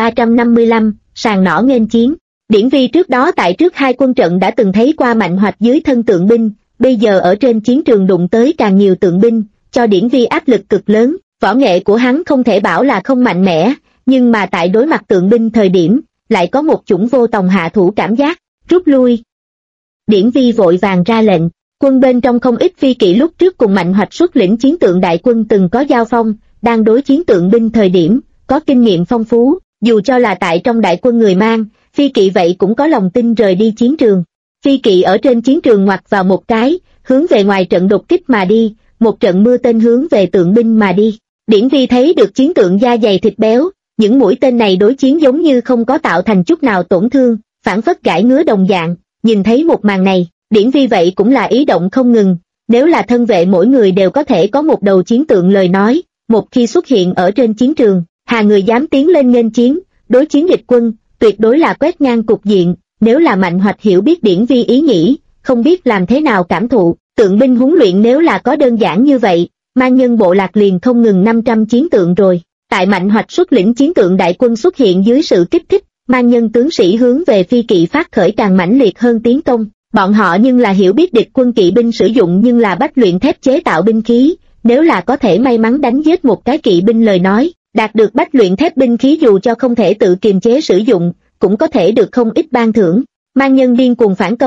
2355, sàng nỏ nghênh chiến. Điển Vi trước đó tại trước hai quân trận đã từng thấy qua Mạnh Hoạch dưới thân tượng binh, bây giờ ở trên chiến trường đụng tới càng nhiều tượng binh, cho Điển Vi áp lực cực lớn, võ nghệ của hắn không thể bảo là không mạnh mẽ, nhưng mà tại đối mặt tượng binh thời điểm, lại có một chủng vô tòng hạ thủ cảm giác, rút lui. Điển Vi vội vàng ra lệnh, quân bên trong không ít phi kỵ lúc trước cùng Mạnh Hoạch xuất lĩnh chiến tượng đại quân từng có giao phong, đang đối chiến tượng binh thời điểm, có kinh nghiệm phong phú, dù cho là tại trong đại quân người mang, phi kỵ vậy cũng có lòng tin rời đi chiến trường. Phi kỵ ở trên chiến trường ngoặt vào một cái, hướng về ngoài trận đột kích mà đi, một trận mưa tên hướng về tượng binh mà đi. Điển Vi thấy được chiến tượng da dày thịt béo, những mũi tên này đối chiến giống như không có tạo thành chút nào tổn thương, phản phất gãi ngứa đồng dạng, nhìn thấy một màn này, Điển Vi vậy cũng là ý động không ngừng, nếu là thân vệ mỗi người đều có thể có một đầu chiến tượng lời nói, một khi xuất hiện ở trên chiến trường, hà người dám tiến lên nghênh chiến, đối chiến địch quân, tuyệt đối là quét ngang cục diện, nếu là Mạnh Hoạch hiểu biết Điển Vi ý nghĩ, không biết làm thế nào cảm thụ, tượng binh huấn luyện nếu là có đơn giản như vậy, mang nhân bộ lạc liền không ngừng 500 chiến tượng rồi. Tại Mạnh Hoạch xuất lĩnh chiến tượng đại quân xuất hiện dưới sự kích thích, mang nhân tướng sĩ hướng về phi kỵ phát khởi càng mãnh liệt hơn tiến công, bọn họ nhưng là hiểu biết địch quân kỵ binh sử dụng nhưng là bách luyện thép chế tạo binh khí, nếu là có thể may mắn đánh giết một cái kỵ binh lời nói, đạt được bách luyện thép binh khí dù cho không thể tự kiềm chế sử dụng, cũng có thể được không ít ban thưởng. Mang nhân điên cuồng phản công,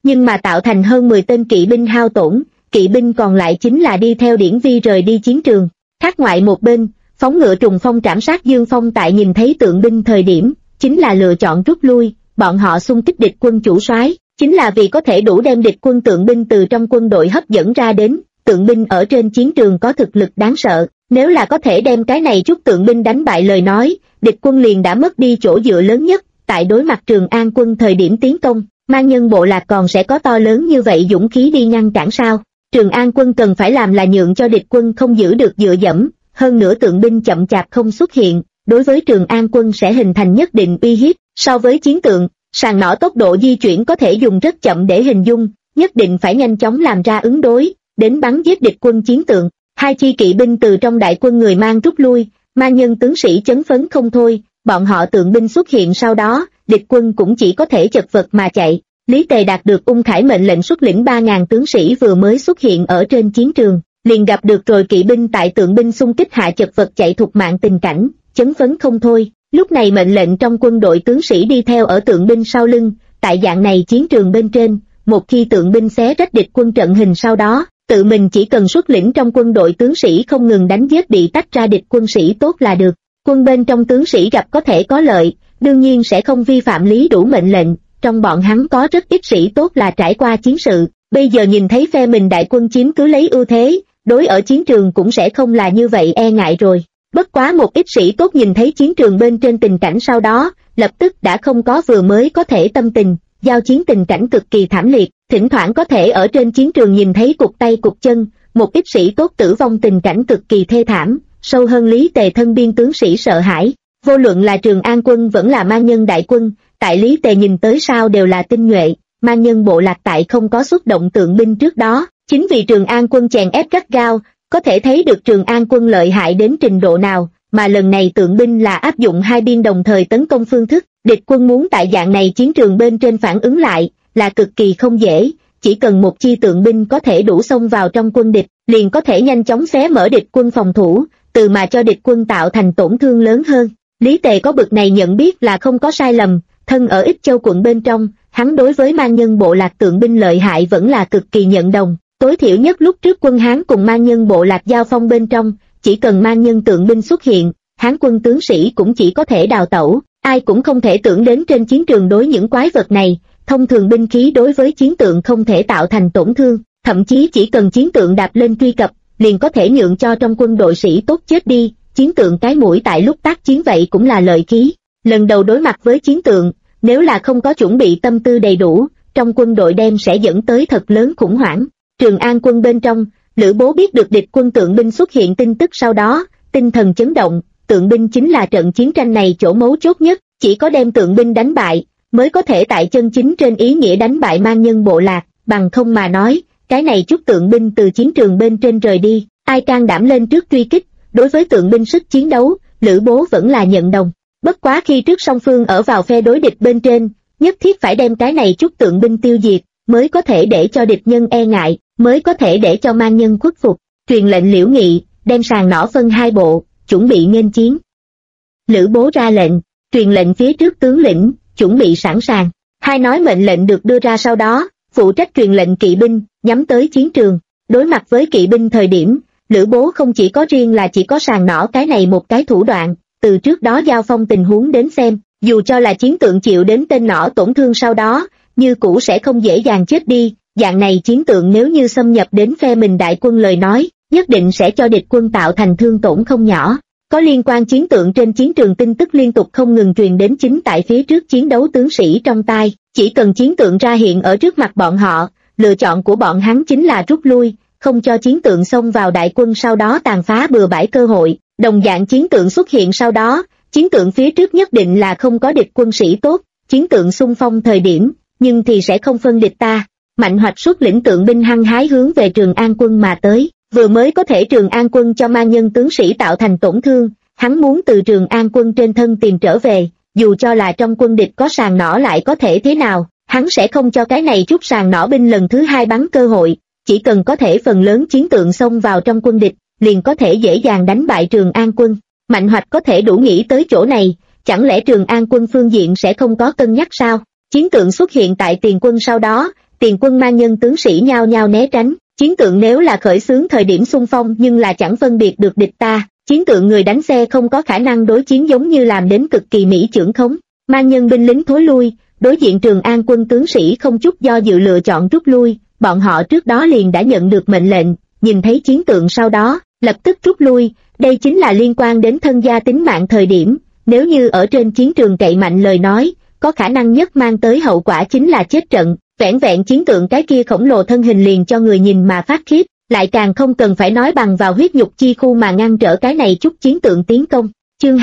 nhưng mà tạo thành hơn 10 tên kỵ binh hao tổn, kỵ binh còn lại chính là đi theo Điển Vi rời đi chiến trường. Khác ngoại một bên, phóng ngựa trùng phong trảm sát Dương Phong tại nhìn thấy tượng binh thời điểm, chính là lựa chọn rút lui, bọn họ xung kích địch quân chủ soái, chính là vì có thể đủ đem địch quân tượng binh từ trong quân đội hấp dẫn ra đến. Tượng binh ở trên chiến trường có thực lực đáng sợ, nếu là có thể đem cái này chút tượng binh đánh bại lời nói, địch quân liền đã mất đi chỗ dựa lớn nhất, tại đối mặt Trường An quân thời điểm tiến công, Mang Nhân bộ lạc còn sẽ có to lớn như vậy dũng khí đi ngăn cản sao? Trường An quân cần phải làm là nhượng cho địch quân không giữ được dựa dẫm, hơn nữa tượng binh chậm chạp không xuất hiện, đối với Trường An quân sẽ hình thành nhất định uy hiếp. So với chiến tượng, sàng nỏ tốc độ di chuyển có thể dùng rất chậm để hình dung, nhất định phải nhanh chóng làm ra ứng đối, đến bắn giết địch quân chiến tượng. Hai chi kỵ binh từ trong đại quân người Mang rút lui, Mang Nhân tướng sĩ chấn phấn không thôi, bọn họ tượng binh xuất hiện sau đó, địch quân cũng chỉ có thể chật vật mà chạy. Lý Tề đạt được Ung Khải mệnh lệnh xuất lĩnh 3.000 tướng sĩ vừa mới xuất hiện ở trên chiến trường, liền gặp được rồi kỵ binh tại tượng binh xung kích hạ chật vật chạy thục mạng tình cảnh, chấn phấn không thôi. Lúc này mệnh lệnh trong quân đội tướng sĩ đi theo ở tượng binh sau lưng, tại dạng này chiến trường bên trên, một khi tượng binh xé rách địch quân trận hình sau đó, tự mình chỉ cần xuất lĩnh trong quân đội tướng sĩ không ngừng đánh giết bị tách ra địch quân sĩ tốt là được. Quân bên trong tướng sĩ gặp có thể có lợi, đương nhiên sẽ không vi phạm lý đủ mệnh lệnh, trong bọn hắn có rất ít sĩ tốt là trải qua chiến sự, bây giờ nhìn thấy phe mình đại quân chiếm cứ lấy ưu thế, đối ở chiến trường cũng sẽ không là như vậy e ngại rồi. Bất quá một ít sĩ tốt nhìn thấy chiến trường bên trên tình cảnh sau đó, lập tức đã không có vừa mới có thể tâm tình, giao chiến tình cảnh cực kỳ thảm liệt, thỉnh thoảng có thể ở trên chiến trường nhìn thấy cục tay cục chân, một ít sĩ tốt tử vong tình cảnh cực kỳ thê thảm, sâu hơn Lý Tề thân biên tướng sĩ sợ hãi. Vô luận là Trường An quân vẫn là Mang Nhân đại quân, tại Lý Tề nhìn tới sao đều là tinh nhuệ, Mang Nhân bộ lạc tại không có xuất động tượng binh trước đó, chính vì Trường An quân chèn ép gắt gao, có thể thấy được Trường An quân lợi hại đến trình độ nào, mà lần này tượng binh là áp dụng hai biên đồng thời tấn công phương thức, địch quân muốn tại dạng này chiến trường bên trên phản ứng lại, là cực kỳ không dễ, chỉ cần một chi tượng binh có thể đủ xông vào trong quân địch, liền có thể nhanh chóng xé mở địch quân phòng thủ, từ mà cho địch quân tạo thành tổn thương lớn hơn. Lý Tề có bực này nhận biết là không có sai lầm, thân ở Ích Châu quận bên trong, hắn đối với Mang Nhân bộ lạc tượng binh lợi hại vẫn là cực kỳ nhận đồng, tối thiểu nhất lúc trước quân Hán cùng Mang Nhân bộ lạc giao phong bên trong, chỉ cần Mang Nhân tượng binh xuất hiện, Hán quân tướng sĩ cũng chỉ có thể đào tẩu, ai cũng không thể tưởng đến trên chiến trường đối những quái vật này, thông thường binh khí đối với chiến tượng không thể tạo thành tổn thương, thậm chí chỉ cần chiến tượng đạp lên truy cập, liền có thể nhượng cho trong quân đội sĩ tốt chết đi, chiến tượng cái mũi tại lúc tác chiến vậy cũng là lợi khí. Lần đầu đối mặt với chiến tượng, nếu là không có chuẩn bị tâm tư đầy đủ, trong quân đội đem sẽ dẫn tới thật lớn khủng hoảng. Trường An quân bên trong, Lữ Bố biết được địch quân tượng binh xuất hiện tin tức sau đó, tinh thần chấn động, tượng binh chính là trận chiến tranh này chỗ mấu chốt nhất, chỉ có đem tượng binh đánh bại, mới có thể tại chân chính trên ý nghĩa đánh bại Mang Nhân bộ lạc, bằng không mà nói, cái này chút tượng binh từ chiến trường bên trên rời đi, ai can đảm lên trước truy kích, đối với tượng binh sức chiến đấu, Lữ Bố vẫn là nhận đồng. Bất quá khi trước song phương ở vào phe đối địch bên trên, nhất thiết phải đem cái này chút tượng binh tiêu diệt, mới có thể để cho địch nhân e ngại, mới có thể để cho Mang Nhân khuất phục. Truyền lệnh Liễu Nghị, đem sàng nỏ phân hai bộ, chuẩn bị nghênh chiến. Lữ Bố ra lệnh, truyền lệnh phía trước tướng lĩnh, chuẩn bị sẵn sàng. Hai nói mệnh lệnh được đưa ra sau đó, phụ trách truyền lệnh kỵ binh, nhắm tới chiến trường. Đối mặt với kỵ binh thời điểm, Lữ Bố không chỉ có riêng là chỉ có sàng nỏ cái này một cái thủ đoạn, từ trước đó giao phong tình huống đến xem, dù cho là chiến tượng chịu đến tên nỏ tổn thương sau đó, như cũ sẽ không dễ dàng chết đi, dạng này chiến tượng nếu như xâm nhập đến phe mình đại quân lời nói, nhất định sẽ cho địch quân tạo thành thương tổn không nhỏ. Có liên quan chiến tượng trên chiến trường tin tức liên tục không ngừng truyền đến chính tại phía trước chiến đấu tướng sĩ trong tai, chỉ cần chiến tượng ra hiện ở trước mặt bọn họ, lựa chọn của bọn hắn chính là rút lui, không cho chiến tượng xông vào đại quân sau đó tàn phá bừa bãi cơ hội. Đồng dạng chiến tượng xuất hiện sau đó, chiến tượng phía trước nhất định là không có địch quân sĩ tốt, chiến tượng xung phong thời điểm, nhưng thì sẽ không phân địch ta. Mạnh Hoạch xuất lĩnh tượng binh hăng hái hướng về Trường An quân mà tới, vừa mới có thể Trường An quân cho Mang Nhân tướng sĩ tạo thành tổn thương, hắn muốn từ Trường An quân trên thân tìm trở về, dù cho là trong quân địch có sàng nỏ lại có thể thế nào, hắn sẽ không cho cái này chút sàng nỏ binh lần thứ hai bắn cơ hội, chỉ cần có thể phần lớn chiến tượng xông vào trong quân địch, liền có thể dễ dàng đánh bại Trường An quân. Mạnh Hoạch có thể đủ nghĩ tới chỗ này, chẳng lẽ Trường An quân phương diện sẽ không có cân nhắc sao? Chiến tượng xuất hiện tại tiền quân sau đó, tiền quân mang nhân tướng sĩ nhao nhao né tránh. Chiến tượng nếu là khởi xướng thời điểm xung phong nhưng là chẳng phân biệt được địch ta, chiến tượng người đánh xe không có khả năng đối chiến giống như làm đến cực kỳ mỹ chưởng khống. Mang nhân binh lính thối lui, đối diện Trường An quân tướng sĩ không chút do dự lựa chọn rút lui, bọn họ trước đó liền đã nhận được mệnh lệnh, nhìn thấy chiến tượng sau đó, lập tức rút lui, đây chính là liên quan đến thân gia tính mạng thời điểm, nếu như ở trên chiến trường cậy mạnh lời nói, có khả năng nhất mang tới hậu quả chính là chết trận. Vẻn vẹn chiến tượng cái kia khổng lồ thân hình liền cho người nhìn mà phát khiếp, lại càng không cần phải nói bằng vào huyết nhục chi khu mà ngăn trở cái này chút chiến tượng tiến công. Chương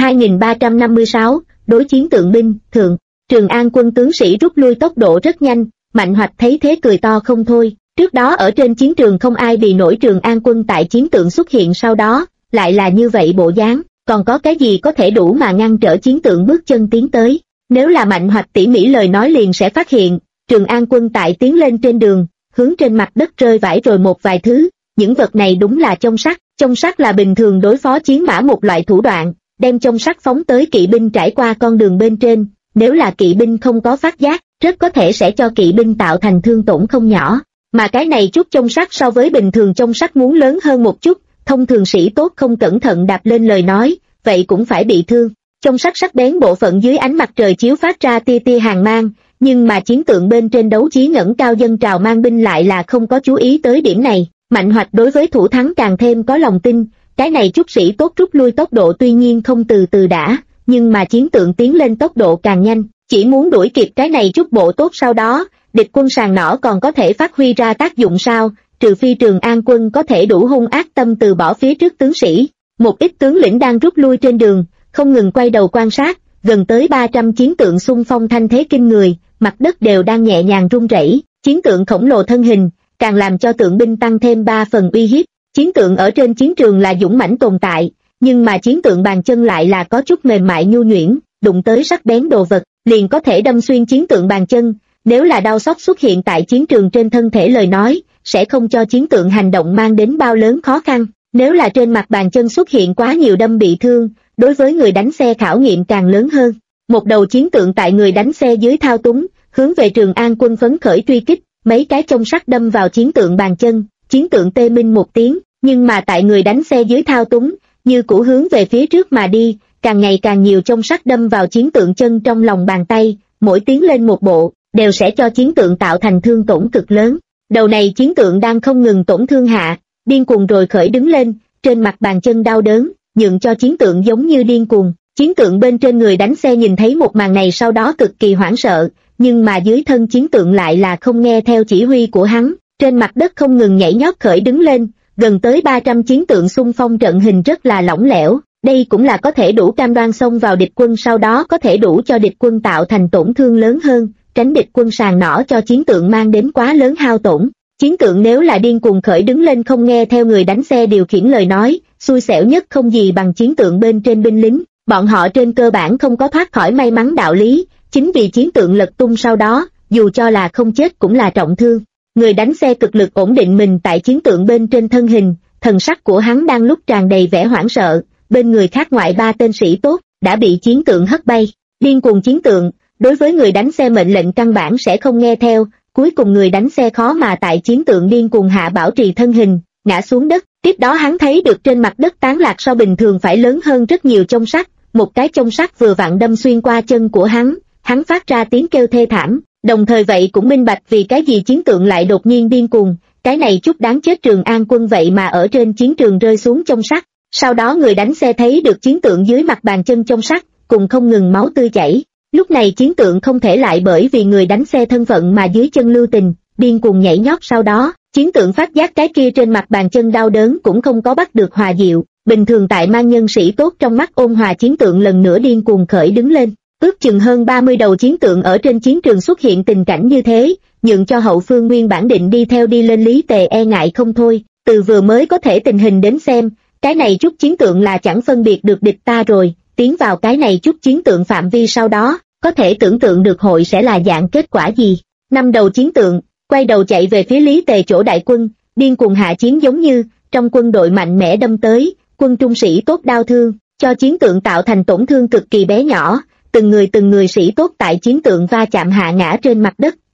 2356, đối chiến tượng binh, thượng. Trường An quân tướng sĩ rút lui tốc độ rất nhanh, Mạnh Hoạch thấy thế cười to không thôi. Trước đó ở trên chiến trường không ai bị nổi Trường An quân tại chiến tượng xuất hiện sau đó, lại là như vậy bộ dáng, còn có cái gì có thể đủ mà ngăn trở chiến tượng bước chân tiến tới. Nếu là Mạnh Hoạch tỉ mỉ lời nói liền sẽ phát hiện, Trường An quân tại tiến lên trên đường, hướng trên mặt đất rơi vãi rồi một vài thứ, những vật này đúng là chông sắt là bình thường đối phó chiến mã một loại thủ đoạn, đem chông sắt phóng tới kỵ binh trải qua con đường bên trên, nếu là kỵ binh không có phát giác, rất có thể sẽ cho kỵ binh tạo thành thương tổn không nhỏ, mà cái này chút chông sắt so với bình thường chông sắt muốn lớn hơn một chút, thông thường sĩ tốt không cẩn thận đạp lên lời nói, vậy cũng phải bị thương. Chông sắt sắc bén bộ phận dưới ánh mặt trời chiếu phát ra tia tia hàn mang, nhưng mà chiến tượng bên trên đấu chí ngẩng cao dân trào mang binh lại là không có chú ý tới điểm này. Mạnh Hoạch đối với thủ thắng càng thêm có lòng tin, cái này chút sĩ tốt rút lui tốc độ tuy nhiên không từ từ đã, nhưng mà chiến tượng tiến lên tốc độ càng nhanh, chỉ muốn đuổi kịp cái này chút bộ tốt sau đó, địch quân sàng nỏ còn có thể phát huy ra tác dụng sao, trừ phi Trường An quân có thể đủ hung ác tâm từ bỏ phía trước tướng sĩ. Một ít tướng lĩnh đang rút lui trên đường, không ngừng quay đầu quan sát, gần tới 300 chiến tượng xung phong thanh thế kinh người, mặt đất đều đang nhẹ nhàng rung rẩy, chiến tượng khổng lồ thân hình, càng làm cho tượng binh tăng thêm 3 phần uy hiếp. Chiến tượng ở trên chiến trường là dũng mãnh tồn tại, nhưng mà chiến tượng bàn chân lại là có chút mềm mại nhu nhuyễn, đụng tới sắc bén đồ vật, liền có thể đâm xuyên chiến tượng bàn chân, nếu là đau xót xuất hiện tại chiến trường trên thân thể lời nói, sẽ không cho chiến tượng hành động mang đến bao lớn khó khăn, nếu là trên mặt bàn chân xuất hiện quá nhiều đâm bị thương, đối với người đánh xe khảo nghiệm càng lớn hơn. Một đầu chiến tượng tại người đánh xe dưới thao túng, hướng về Trường An quân phấn khởi truy kích, mấy cái chông sắt đâm vào chiến tượng bàn chân, chiến tượng tê minh một tiếng, nhưng mà tại người đánh xe dưới thao túng, như cũ hướng về phía trước mà đi, càng ngày càng nhiều chông sắt đâm vào chiến tượng chân trong lòng bàn tay, mỗi tiến lên một bộ, đều sẽ cho chiến tượng tạo thành thương tổn cực lớn. Đầu này chiến tượng đang không ngừng tổn thương hạ, điên cuồng rồi khởi đứng lên, trên mặt bàn chân đau đớn, nhượng cho chiến tượng giống như điên cuồng. Chiến tượng bên trên người đánh xe nhìn thấy một màn này sau đó cực kỳ hoảng sợ, nhưng mà dưới thân chiến tượng lại là không nghe theo chỉ huy của hắn, trên mặt đất không ngừng nhảy nhót khởi đứng lên, gần tới 300 chiến tượng xung phong trận hình rất là lỏng lẻo, đây cũng là có thể đủ cam đoan xông vào địch quân sau đó có thể đủ cho địch quân tạo thành tổn thương lớn hơn, tránh địch quân sàng nỏ cho chiến tượng mang đến quá lớn hao tổn. Chiến tượng nếu là điên cuồng khởi đứng lên không nghe theo người đánh xe điều khiển lời nói, xui xẻo nhất không gì bằng chiến tượng bên trên binh lính, bọn họ trên cơ bản không có thoát khỏi may mắn đạo lý, chính vì chiến tượng lật tung sau đó, dù cho là không chết cũng là trọng thương. Người đánh xe cực lực ổn định mình tại chiến tượng bên trên thân hình, thần sắc của hắn đang lúc tràn đầy vẻ hoảng sợ, bên người khác ngoại 3 tên sĩ tốt, đã bị chiến tượng hất bay. Điên cuồng chiến tượng, đối với người đánh xe mệnh lệnh căn bản sẽ không nghe theo, cuối cùng người đánh xe khó mà tại chiến tượng điên cuồng hạ bảo trì thân hình, ngã xuống đất. Tiếp đó hắn thấy được trên mặt đất tán lạc so bình thường phải lớn hơn rất nhiều chông sắt, một cái chông sắt vừa vặn đâm xuyên qua chân của hắn phát ra tiếng kêu thê thảm, đồng thời vậy cũng minh bạch vì cái gì chiến tượng lại đột nhiên điên cuồng, cái này chút đáng chết Trường An quân vậy mà ở trên chiến trường rơi xuống chông sắt. Sau đó người đánh xe thấy được chiến tượng dưới mặt bàn chân chông sắt, cùng không ngừng máu tươi chảy. Lúc này chiến tượng không thể lại bởi vì người đánh xe thân phận mà dưới chân lưu tình, điên cuồng nhảy nhót sau đó, chiến tượng phát giác cái kia trên mặt bàn chân đau đớn cũng không có bắt được hòa diệu, bình thường tại mang nhân sĩ tốt trong mắt ôn hòa chiến tượng lần nữa điên cuồng khởi đứng lên. Ước chừng hơn 30 đầu chiến tượng ở trên chiến trường xuất hiện tình cảnh như thế, nhượng cho hậu phương nguyên bản định đi theo đi lên Lý Tề e ngại không thôi, từ vừa mới có thể tình hình đến xem, cái này chút chiến tượng là chẳng phân biệt được địch ta rồi, tiến vào cái này chút chiến tượng phạm vi sau đó, có thể tưởng tượng được hội sẽ là dạng kết quả gì. 5 đầu chiến tượng, quay đầu chạy về phía Lý Tề chỗ đại quân, điên cuồng hạ chiến giống như, trong quân đội mạnh mẽ đâm tới, quân trung sĩ tốt đau thương, cho chiến tượng tạo thành tổn thương cực kỳ bé nhỏ, từng người sĩ tốt tại chiến tượng va chạm hạ ngã trên mặt đất,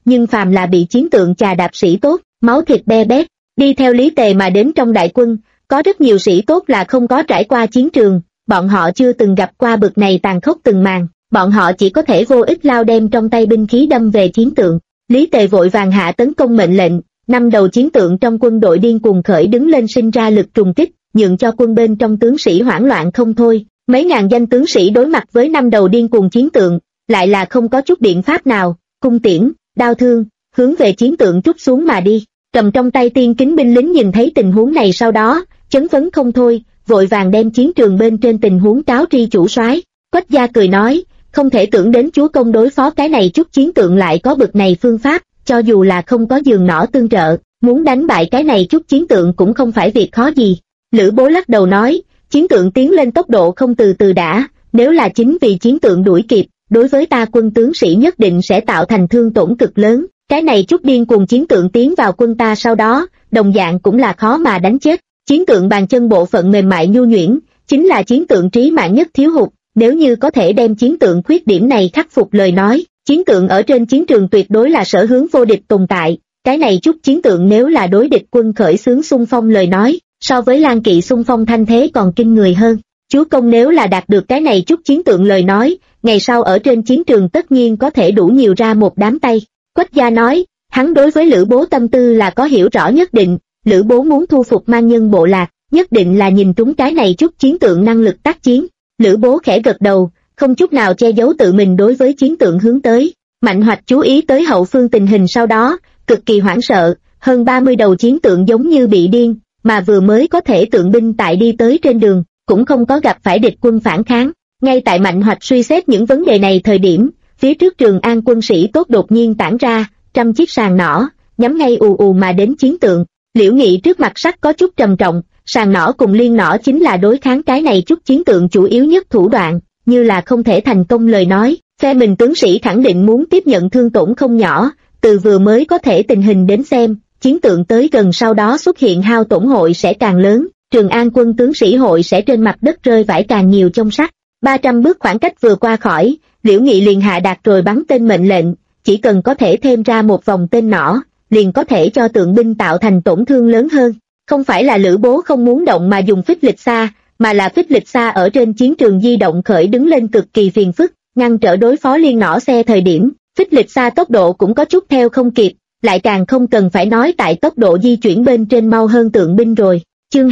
nhưng phàm là bị chiến tượng chà đạp sĩ tốt, máu thịt be bét. Đi theo Lý Tề mà đến trong đại quân, có rất nhiều sĩ tốt là không có trải qua chiến trường, bọn họ chưa từng gặp qua bực này tàn khốc từng màn, bọn họ chỉ có thể vô ích lao đem trong tay binh khí đâm về chiến tượng. Lý Tề vội vàng hạ tấn công mệnh lệnh, năm đầu chiến tượng trong quân đội điên cuồng khởi đứng lên sinh ra lực trùng kích, nhượng cho quân bên trong tướng sĩ hoảng loạn không thôi. Mấy ngàn danh tướng sĩ đối mặt với năm đầu điên cuồng chiến tượng, lại là không có chút biện pháp nào, cung tiễn, đao thương, hướng về chiến tượng trút xuống mà đi. Cầm trong tay tiên kính binh lính nhìn thấy tình huống này sau đó, chấn phấn không thôi, vội vàng đem chiến trường bên trên tình huống cáo tri chủ soái. Quách gia cười nói, không thể tưởng đến chúa công đối phó cái này chút chiến tượng lại có bực này phương pháp, cho dù là không có giường nỏ tương trợ, muốn đánh bại cái này chút chiến tượng cũng không phải việc khó gì. Lữ Bố lắc đầu nói, chiến tượng tiến lên tốc độ không từ từ đã, nếu là chính vì chiến tượng đuổi kịp, đối với ta quân tướng sĩ nhất định sẽ tạo thành thương tổn cực lớn. Cái này chút điên cùng chiến tượng tiến vào quân ta sau đó, đồng dạng cũng là khó mà đánh chết. Chiến tượng bàn chân bộ phận mềm mại nhu nhuyễn, chính là chiến tượng trí mạng nhất thiếu hụt. Nếu như có thể đem chiến tượng khuyết điểm này khắc phục lời nói, chiến tượng ở trên chiến trường tuyệt đối là sở hướng vô địch tồn tại. Cái này chút chiến tượng nếu là đối địch quân khởi xướng xung phong lời nói, so với Lan Kỵ xung phong thanh thế còn kinh người hơn. Chúa công nếu là đạt được cái này chút chiến tượng lời nói, ngày sau ở trên chiến trường tất nhiên có thể đủ nhiều ra một đám tay. Quách gia nói, hắn đối với Lữ Bố tâm tư là có hiểu rõ nhất định, Lữ Bố muốn thu phục man nhân bộ lạc, nhất định là nhìn trúng cái này chút chiến tượng năng lực tác chiến. Lữ Bố khẽ gật đầu, không chút nào che giấu tự mình đối với chiến tượng hướng tới. Mạnh Hoạch chú ý tới hậu phương tình hình sau đó, cực kỳ hoảng sợ, hơn 30 đầu chiến tượng giống như bị điên, mà vừa mới có thể tượng binh tại đi tới trên đường, cũng không có gặp phải địch quân phản kháng. Ngay tại Mạnh Hoạch suy xét những vấn đề này thời điểm, phía trước Trường An quân sĩ tốt đột nhiên tản ra, 100 chiếc sàng nỏ, nhắm ngay ù ù mà đến chiến tượng. Liễu Nghị trước mặt sắc có chút trầm trọng, sàng nỏ cùng liên nỏ chính là đối kháng cái này chút chiến tượng chủ yếu nhất thủ đoạn, như là không thể thành công lời nói, phe mình tướng sĩ khẳng định muốn tiếp nhận thương tổn không nhỏ. Từ vừa mới có thể tình hình đến xem, chiến tượng tới gần sau đó xuất hiện hao tổn hội sẽ càng lớn, Trường An quân tướng sĩ hội sẽ trên mặt đất rơi vãi càng nhiều trong sắt. 300 bước khoảng cách vừa qua khỏi, Liễu Nghị liền hạ đạt rồi bắn tên mệnh lệnh, chỉ cần có thể thêm ra một vòng tên nỏ, liền có thể cho tượng binh tạo thành tổn thương lớn hơn. Không phải là Lữ Bố không muốn động mà dùng phích lịch xa, mà là phích lịch xa ở trên chiến trường di động khởi đứng lên cực kỳ phiền phức, ngăn trở đối phó liên nỏ xe thời điểm, phích lịch xa tốc độ cũng có chút theo không kịp, lại càng không cần phải nói tại tốc độ di chuyển bên trên mau hơn tượng binh rồi. Chương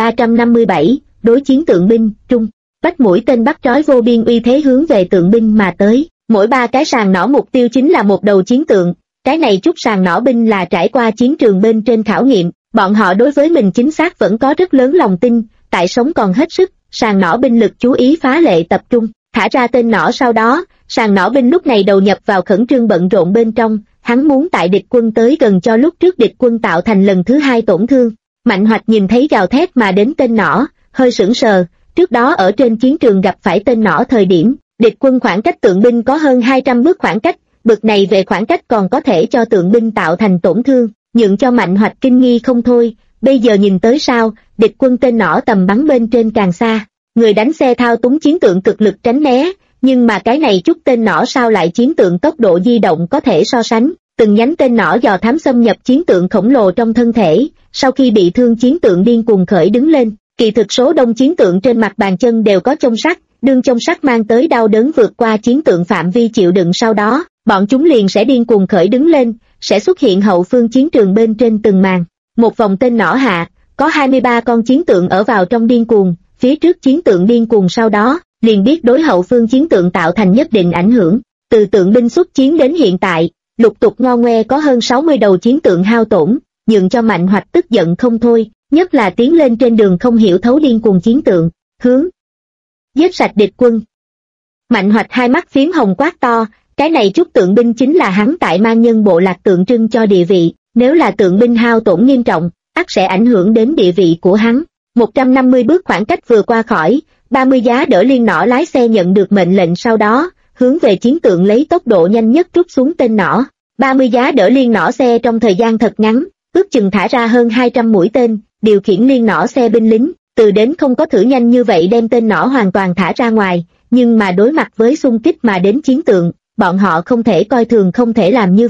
2357, đối chiến tượng binh, trung. Bách mũi tên bắt trói vô biên uy thế hướng về tượng binh mà tới, mỗi 3 cái sàng nỏ mục tiêu chính là một đầu chiến tượng. Cái này chút sàng nỏ binh là trải qua chiến trường bên trên khảo nghiệm, bọn họ đối với mình chính xác vẫn có rất lớn lòng tin, tại sống còn hết sức, sàng nỏ binh lực chú ý phá lệ tập trung, thả ra tên nỏ sau đó, sàng nỏ binh lúc này đầu nhập vào khẩn trương bận rộn bên trong, hắn muốn tại địch quân tới gần cho lúc trước địch quân tạo thành lần thứ 2 tổn thương. Mạnh Hoạch nhìn thấy gào thét mà đến tên nỏ, hơi sững sờ, trước đó ở trên chiến trường gặp phải tên nỏ thời điểm, địch quân khoảng cách tượng binh có hơn 200 bước khoảng cách, bực này về khoảng cách còn có thể cho tượng binh tạo thành tổn thương, nhượng cho Mạnh Hoạch kinh nghi không thôi. Bây giờ nhìn tới sao, địch quân tên nỏ tầm bắn bên trên càng xa, người đánh xe thao túng chiến tượng cực lực tránh né, nhưng mà cái này chút tên nỏ sao lại chiến tượng tốc độ di động có thể so sánh, từng nhánh tên nỏ dò thám xâm nhập chiến tượng khổng lồ trong thân thể, sau khi bị thương chiến tượng điên cuồng khởi đứng lên, kỳ thực số đông chiến tượng trên mặt bàn chân đều có chông sắt, đương chông sắt mang tới đau đớn vượt qua chiến tượng phạm vi chịu đựng sau đó, bọn chúng liền sẽ điên cuồng khởi đứng lên, sẽ xuất hiện hậu phương chiến trường bên trên từng màn. Một vòng tên nỏ hạ, có 23 con chiến tượng ở vào trong điên cuồng, phía trước chiến tượng điên cuồng sau đó, liền biết đối hậu phương chiến tượng tạo thành nhất định ảnh hưởng. Từ tượng binh xuất chiến đến hiện tại, lục tục ngo ngoe có hơn 60 đầu chiến tượng hao tổn, nhượng cho Mạnh Hoạch tức giận không thôi, nhất là tiến lên trên đường không hiểu thấu điên cuồng chiến tượng, hướng giết sạch địch quân. Mạnh Hoạch hai mắt phím hồng quát to, cái này chút tượng binh chính là hắn tại man nhân bộ lạc tượng trưng cho địa vị, nếu là tượng binh hao tổn nghiêm trọng, ắt sẽ ảnh hưởng đến địa vị của hắn. 150 bước khoảng cách vừa qua khỏi, 30 giá đỡ liên nỏ lái xe nhận được mệnh lệnh sau đó, hướng về chiến tượng lấy tốc độ nhanh nhất trút xuống tên nỏ. 30 giá đỡ liên nỏ xe trong thời gian thật ngắn, ước chừng thả ra hơn 200 mũi tên, điều khiển liên nỏ xe binh lính, từ đến không có thử nhanh như vậy đem tên nỏ hoàn toàn thả ra ngoài, nhưng mà đối mặt với xung kích mà đến chiến tượng, bọn họ không thể coi thường không thể làm như vậy.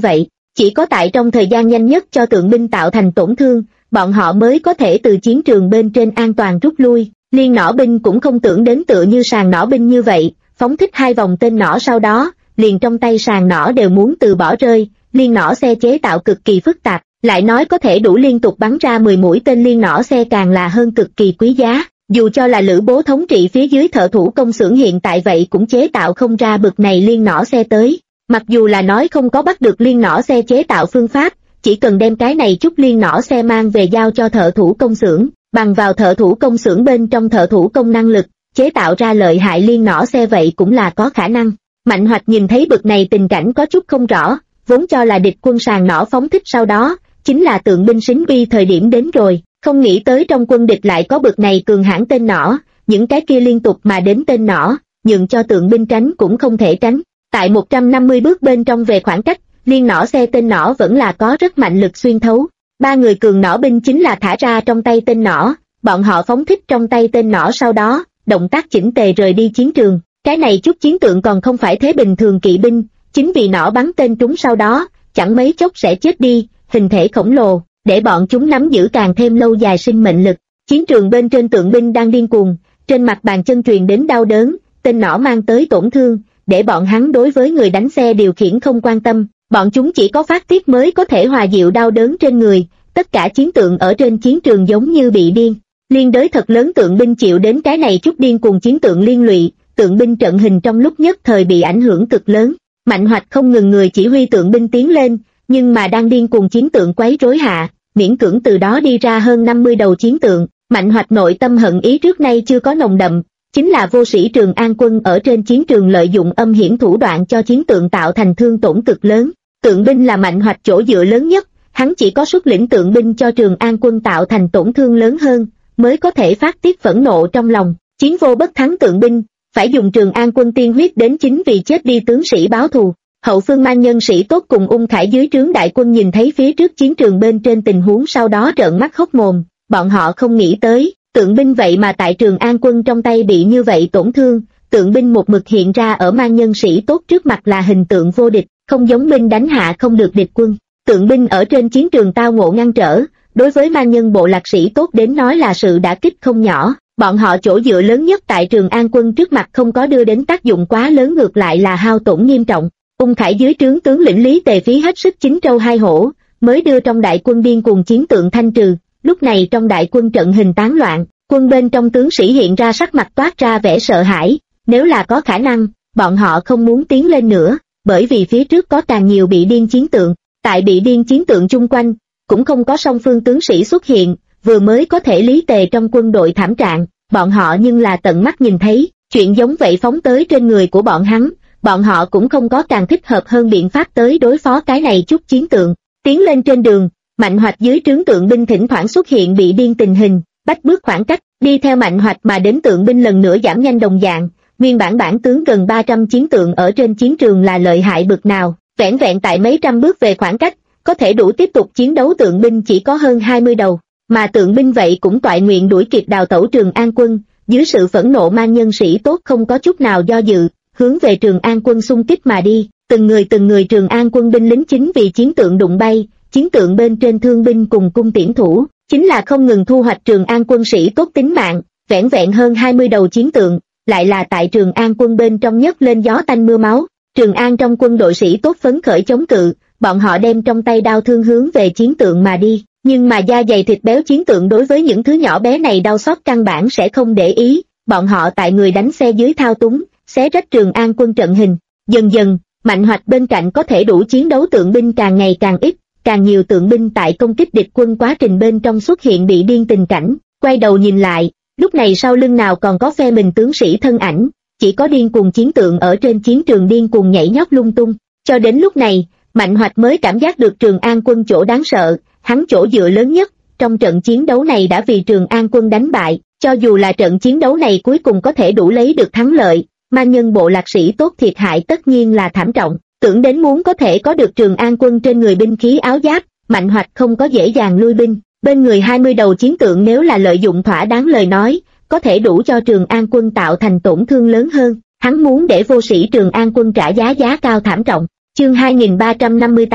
Chỉ có tại trong thời gian nhanh nhất cho tượng binh tạo thành tổn thương, bọn họ mới có thể từ chiến trường bên trên an toàn rút lui. Liên nỏ binh cũng không tưởng đến tựa như sàng nỏ binh như vậy, phóng thích 2 vòng tên nỏ sau đó, liền trong tay sàng nỏ đều muốn từ bỏ rơi. Liên nỏ xe chế tạo cực kỳ phức tạp, lại nói có thể đủ liên tục bắn ra 10 mũi tên liên nỏ xe càng là hơn cực kỳ quý giá. Dù cho là Lữ Bố thống trị phía dưới thợ thủ công xưởng hiện tại vậy cũng chế tạo không ra bực này liên nỏ xe tới. Mặc dù là nói không có bắt được liên nỏ xe chế tạo phương pháp, chỉ cần đem cái này chút liên nỏ xe mang về giao cho thợ thủ công xưởng, bằng vào thợ thủ công xưởng bên trong thợ thủ công năng lực, chế tạo ra lợi hại liên nỏ xe vậy cũng là có khả năng. Mạnh Hoạch nhìn thấy bực này tình cảnh có chút không rõ, vốn cho là địch quân sàng nỏ phóng thích sau đó, chính là tượng binh xính uy thời điểm đến rồi, không nghĩ tới trong quân địch lại có bực này cường hãn tên nỏ, những cái kia liên tục mà đến tên nỏ, nhường cho tượng binh tránh cũng không thể tránh. Tại 150 bước bên trong về khoảng cách, liên nỏ xe tên nỏ vẫn là có rất mạnh lực xuyên thấu. 3 người cường nỏ binh chính là thả ra trong tay tên nỏ, bọn họ phóng thích trong tay tên nỏ sau đó, động tác chỉnh tề rời đi chiến trường. Cái này chút chiến tượng còn không phải thế bình thường kỵ binh, chính vì nỏ bắn tên trúng sau đó, chẳng mấy chốc sẽ chết đi, hình thể khổng lồ, để bọn chúng nắm giữ càng thêm lâu dài sinh mệnh lực. Chiến trường bên trên tượng binh đang điên cuồng, trên mặt bàn chân truyền đến đau đớn, tên nỏ mang tới tổn thương, để bọn hắn đối với người đánh xe điều khiển không quan tâm, bọn chúng chỉ có phát tiết mới có thể hòa dịu đau đớn trên người. Tất cả chiến tượng ở trên chiến trường giống như bị điên, liên đới thật lớn tượng binh chịu đến cái này chút điên cuồng chiến tượng liên lụy, tượng binh trận hình trong lúc nhất thời bị ảnh hưởng cực lớn. Mạnh Hoạch không ngừng người chỉ huy tượng binh tiến lên, nhưng mà đang điên cuồng chiến tượng quấy rối hạ, miễn cưỡng từ đó đi ra hơn 50 đầu chiến tượng. Mạnh Hoạch nội tâm hận ý trước nay chưa có nồng đậm, chính là vô sĩ Trường An quân ở trên chiến trường lợi dụng âm hiểm thủ đoạn cho chiến tượng tạo thành thương tổn cực lớn. Tượng binh là Mạnh Hoạch chỗ dựa lớn nhất, hắn chỉ có xuất lĩnh tượng binh cho Trường An quân tạo thành tổn thương lớn hơn, mới có thể phát tiết phẫn nộ trong lòng. Chiến vô bất thắng tượng binh, phải dùng Trường An quân tiên huyết đến chính vì chết đi tướng sĩ báo thù. Hậu phương Man nhân sĩ tốt cùng Ung Khải dưới trướng đại quân nhìn thấy phía trước chiến trường bên trên tình huống sau đó trợn mắt hốc mồm, bọn họ không nghĩ tới, tượng binh vậy mà tại Trường An quân trong tay bị như vậy tổn thương. Tượng binh một mực hiện ra ở Man nhân sĩ tốt trước mặt là hình tượng vô địch, không giống binh đánh hạ không được địch quân. Tượng binh ở trên chiến trường tao ngộ ngăn trở, đối với Man nhân bộ lạc sĩ tốt đến nói là sự đả kích không nhỏ. Bọn họ chỗ dựa lớn nhất tại Trường An quân trước mặt không có đưa đến tác dụng quá lớn, ngược lại là hao tổn nghiêm trọng. Ung Khải dưới trướng tướng lĩnh Lý Tề phí hết sức chín trâu hai hổ, mới đưa trong đại quân điên cuồng chiến tượng thanh trừ. Lúc này trong đại quân trận hình tán loạn, quân bên trong tướng sĩ hiện ra sắc mặt toát ra vẻ sợ hãi, nếu là có khả năng, bọn họ không muốn tiến lên nữa, bởi vì phía trước có càng nhiều bị điên chiến tượng. Tại bị điên chiến tượng chung quanh, cũng không có song phương tướng sĩ xuất hiện, vừa mới có thể Lý Tề trong quân đội thảm trạng, bọn họ nhưng là tận mắt nhìn thấy, chuyện giống vậy phóng tới trên người của bọn hắn, bọn họ cũng không có càng thích hợp hơn biện pháp tới đối phó cái này chút chiến tượng. Tiến lên trên đường, Mạnh Hoạch dưới trướng tượng binh thỉnh thoảng xuất hiện bị điên tình hình, bách bước khoảng cách, đi theo Mạnh Hoạch mà đến tượng binh lần nữa giảm nhanh đồng dạng, nguyên bản tướng gần 300 chiến tượng ở trên chiến trường là lợi hại bực nào, vẻn vẹn tại mấy trăm bước về khoảng cách, có thể đủ tiếp tục chiến đấu tượng binh chỉ có hơn 20 đầu, mà tượng binh vậy cũng toại nguyện đuổi kịp đào tẩu Trường An quân, dưới sự phẫn nộ Man nhân sĩ tốt không có chút nào do dự, hướng về Trường An quân xung kích mà đi, từng người Trường An quân binh lính chính vì chiến tượng đụng bay, chiến tượng bên trên thương binh cùng cung tiễn thủ, chính là không ngừng thu hoạch Trường An quân sĩ tốt tính mạng, vẻn vẹn hơn 20 đầu chiến tượng, lại là tại Trường An quân bên trong nhấc lên gió tanh mưa máu. Trường An trong quân đội sĩ tốt phấn khởi chống cự, bọn họ đem trong tay đao thương hướng về chiến tượng mà đi, nhưng mà da dày thịt béo chiến tượng đối với những thứ nhỏ bé này đau xót căn bản sẽ không để ý, bọn họ tại người đánh xe dưới thao túng, xé rách Trường An quân trận hình. Dần dần, Mạnh Hoạch bên cạnh có thể đủ chiến đấu tượng binh càng ngày càng ít, càng nhiều tượng binh tại công kích địch quân quá trình bên trong xuất hiện bị điên tình cảnh, quay đầu nhìn lại, lúc này sau lưng nào còn có phe mình tướng sĩ thân ảnh, chỉ có điên cuồng chiến tượng ở trên chiến trường điên cuồng nhảy nhót lung tung. Cho đến lúc này, Mạnh Hoạch mới cảm giác được Trường An quân chỗ đáng sợ, hắn chỗ dựa lớn nhất, trong trận chiến đấu này đã vì Trường An quân đánh bại, cho dù là trận chiến đấu này cuối cùng có thể đủ lấy được thắng lợi, Man nhân bộ lạc sĩ tốt thiệt hại tất nhiên là thảm trọng, tưởng đến muốn có thể có được Trường An quân trên người binh khí áo giáp, Mạnh Hoạch không có dễ dàng lui binh, bên người 20 đầu chiến tượng nếu là lợi dụng thỏa đáng lời nói, có thể đủ cho Trường An quân tạo thành tổn thương lớn hơn, hắn muốn để vô sĩ Trường An quân trả giá cao thảm trọng. Chương 2358,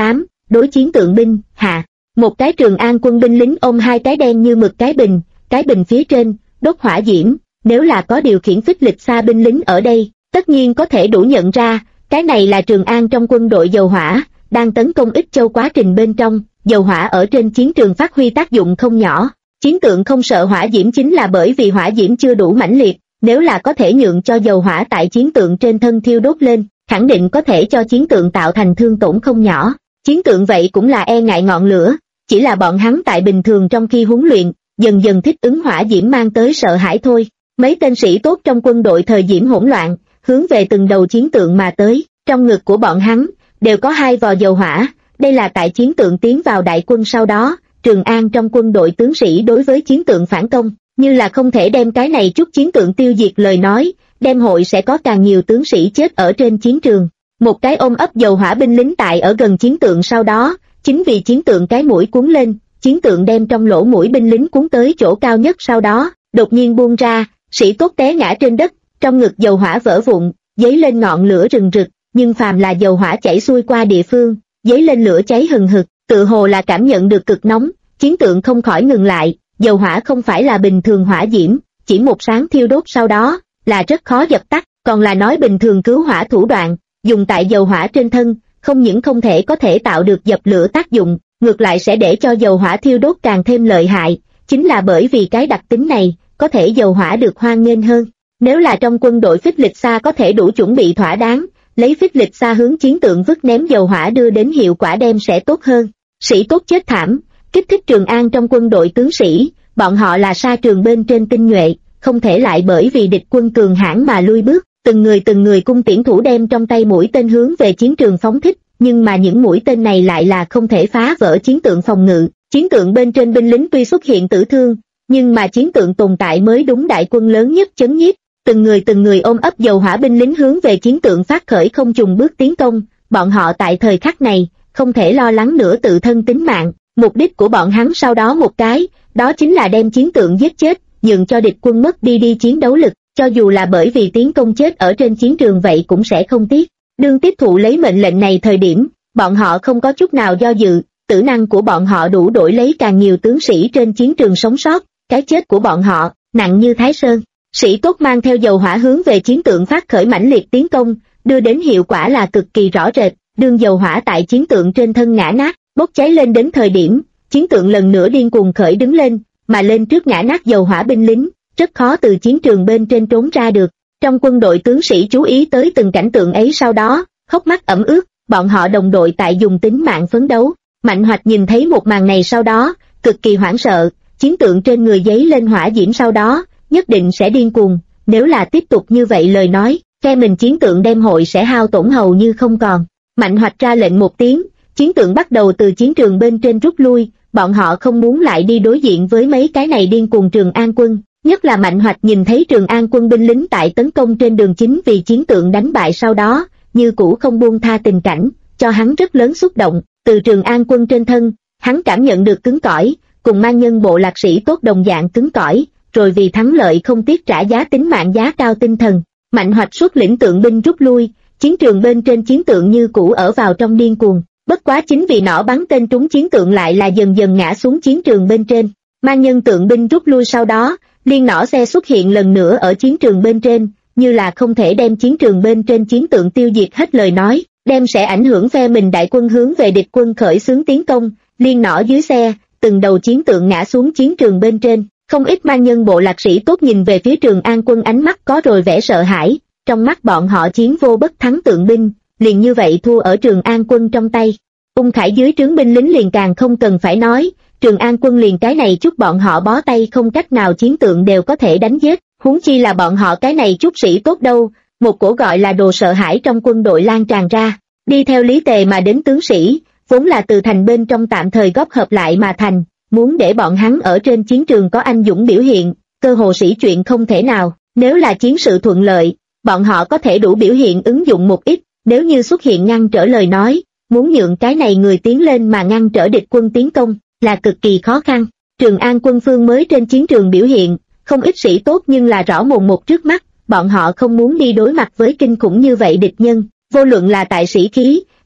đối chiến tượng binh, hạ. Một cái Trường An quân binh lính ôm hai cái đen như mực cái bình phía trên, đốt hỏa diễm, nếu là có điều khiển phích lịch xa binh lính ở đây, tất nhiên có thể đủ nhận ra, cái này là Trường An trong quân đội dầu hỏa, đang tấn công Ích Châu quá trình bên trong, dầu hỏa ở trên chiến trường phát huy tác dụng không nhỏ. Chiến tượng không sợ hỏa diễm chính là bởi vì hỏa diễm chưa đủ mãnh liệt, nếu là có thể nhượng cho dầu hỏa tại chiến tượng trên thân thiêu đốt lên, khẳng định có thể cho chiến tượng tạo thành thương tổn không nhỏ. Chiến tượng vậy cũng là e ngại ngọn lửa, chỉ là bọn hắn tại bình thường trong khi huấn luyện, dần dần thích ứng hỏa diễm mang tới sợ hãi thôi. Mấy tên sĩ tốt trong quân đội thời diễm hỗn loạn, hướng về từng đầu chiến tượng mà tới, trong ngực của bọn hắn, đều có hai vò dầu hỏa, đây là tại chiến tượng tiến vào đại quân sau đó, Trường An trong quân đội tướng sĩ đối với chiến tượng phản công, như là không thể đem cái này chút chiến tượng tiêu diệt lời nói, đem hội sẽ có càng nhiều tướng sĩ chết ở trên chiến trường. Một cái ôm ấp dầu hỏa binh lính tại ở gần chiến tượng sau đó, chính vì chiến tượng cái mũi cuốn lên, chiến tượng đem trong lỗ mũi binh lính cuốn tới chỗ cao nhất sau đó, đột nhiên buông ra, sĩ tốt té ngã trên đất, trong ngực dầu hỏa vỡ vụn, dấy lên ngọn lửa rừng rực, nhưng phàm là dầu hỏa chảy xuôi qua địa phương, dấy lên lửa cháy hừng hực, tự hồ là cảm nhận được cực nóng, chiến tượng không khỏi ngừng lại, dầu hỏa không phải là bình thường hỏa diễm, chỉ một sáng thiêu đốt sau đó, là rất khó dập tắt, còn là nói bình thường cứu hỏa thủ đoạn, dùng tại dầu hỏa trên thân, không những không thể có thể tạo được dập lửa tác dụng, ngược lại sẽ để cho dầu hỏa thiêu đốt càng thêm lợi hại, chính là bởi vì cái đặc tính này, có thể dầu hỏa được hoan nghênh hơn. Nếu là trong quân đội phích lịch xa có thể đủ chuẩn bị thỏa đáng, lấy phích lịch xa hướng chiến tượng vứt ném dầu hỏa đưa đến hiệu quả đem sẽ tốt hơn. Sĩ tốt chết thảm, kích thích Trường An trong quân đội tướng sĩ, bọn họ là sa trường bên trên tinh nhuệ, không thể lại bởi vì địch quân cường hãn mà lui bước, từng người cung tiễn thủ đem trong tay mũi tên hướng về chiến trường phóng thích, nhưng mà những mũi tên này lại là không thể phá vỡ chiến tượng phòng ngự. Chiến tượng bên trên binh lính tuy xuất hiện tử thương, nhưng mà chiến tượng tồn tại mới đúng đại quân lớn nhất chấn nhiếp. Từng người ôm ấp dầu hỏa binh lính hướng về chiến tượng phát khởi không chùng bước tiến công, bọn họ tại thời khắc này, không thể lo lắng nữa tự thân tính mạng, mục đích của bọn hắn sau đó một cái, đó chính là đem chiến tượng giết chết, nhường cho địch quân mất đi chiến đấu lực, cho dù là bởi vì tiến công chết ở trên chiến trường vậy cũng sẽ không tiếc. Đương tiếp thụ lấy mệnh lệnh này thời điểm, bọn họ không có chút nào do dự, tử năng của bọn họ đủ đổi lấy càng nhiều tướng sĩ trên chiến trường sống sót, cái chết của bọn họ, nặng như Thái Sơn. Sĩ tốt mang theo dầu hỏa hướng về chiến tượng phát khởi mãnh liệt tiến công, đưa đến hiệu quả là cực kỳ rõ rệt, đương dầu hỏa tại chiến tượng trên thân ngã nát, bốc cháy lên đến thời điểm, chiến tượng lần nữa điên cuồng khởi đứng lên, mà lên trước ngã nát dầu hỏa binh lính, rất khó từ chiến trường bên trên trốn ra được. Trong quân đội tướng sĩ chú ý tới từng cảnh tượng ấy sau đó, hốc mắt ẩm ướt, bọn họ đồng đội tại dùng tính mạng phấn đấu. Mạnh Hoạch nhìn thấy một màn này sau đó, cực kỳ hoảng sợ, chiến tượng trên người giấy lên hỏa diễm sau đó, nhất định sẽ điên cuồng, nếu là tiếp tục như vậy lời nói, phe mình chiến tượng đem hội sẽ hao tổn hầu như không còn. Mạnh Hoạch ra lệnh một tiếng, chiến tượng bắt đầu từ chiến trường bên trên rút lui, bọn họ không muốn lại đi đối diện với mấy cái này điên cuồng Trường An quân, nhất là Mạnh Hoạch nhìn thấy Trường An quân binh lính tại tấn công trên đường chính vì chiến tượng đánh bại sau đó, như cũ không buông tha tình cảnh, cho hắn rất lớn xúc động, từ Trường An quân trên thân, hắn cảm nhận được cứng cỏi, cùng mang nhân bộ lạc sĩ tốt đồng dạng cứng cỏi, rồi vì thắng lợi không tiếc trả giá tính mạng giá cao tinh thần. Mạnh Hoạch xuất lĩnh tượng binh rút lui, chiến trường bên trên chiến tượng như cũ ở vào trong điên cuồng, bất quá chính vì nỏ bắn tên trúng chiến tượng lại là dần dần ngã xuống chiến trường bên trên. Mang nhân tượng binh rút lui sau đó, liên nỏ xe xuất hiện lần nữa ở chiến trường bên trên, như là không thể đem chiến trường bên trên chiến tượng tiêu diệt hết lời nói, đem sẽ ảnh hưởng phe mình đại quân hướng về địch quân khởi xướng tiến công. Liên nỏ dưới xe, từng đầu chiến tượng ngã xuống chiến trường bên trên. Không ít mang nhân bộ lạc sĩ tốt nhìn về phía Trường An quân ánh mắt có rồi vẻ sợ hãi, trong mắt bọn họ chiến vô bất thắng tượng binh, liền như vậy thua ở Trường An quân trong tay. Ung Khải dưới trướng binh lính liền càng không cần phải nói, Trường An quân liền cái này chút bọn họ bó tay không cách nào chiến tượng đều có thể đánh giết, huống chi là bọn họ cái này chút sĩ tốt đâu. Một cổ gọi là đồ sợ hãi trong quân đội lan tràn ra, đi theo Lý Tề mà đến tướng sĩ, vốn là từ thành bên trong tạm thời góp hợp lại mà thành, muốn để bọn hắn ở trên chiến trường có anh dũng biểu hiện, cơ hồ sĩ chuyện không thể nào. Nếu là chiến sự thuận lợi, bọn họ có thể đủ biểu hiện ứng dụng một ít, nếu như xuất hiện ngăn trở lời nói, muốn nhượng cái này người tiến lên mà ngăn trở địch quân tiến công, là cực kỳ khó khăn. Trường An quân phương mới trên chiến trường biểu hiện, không ít sĩ tốt nhưng là rõ mồn một trước mắt, bọn họ không muốn đi đối mặt với kinh khủng như vậy địch nhân, vô luận là tại sĩ khí,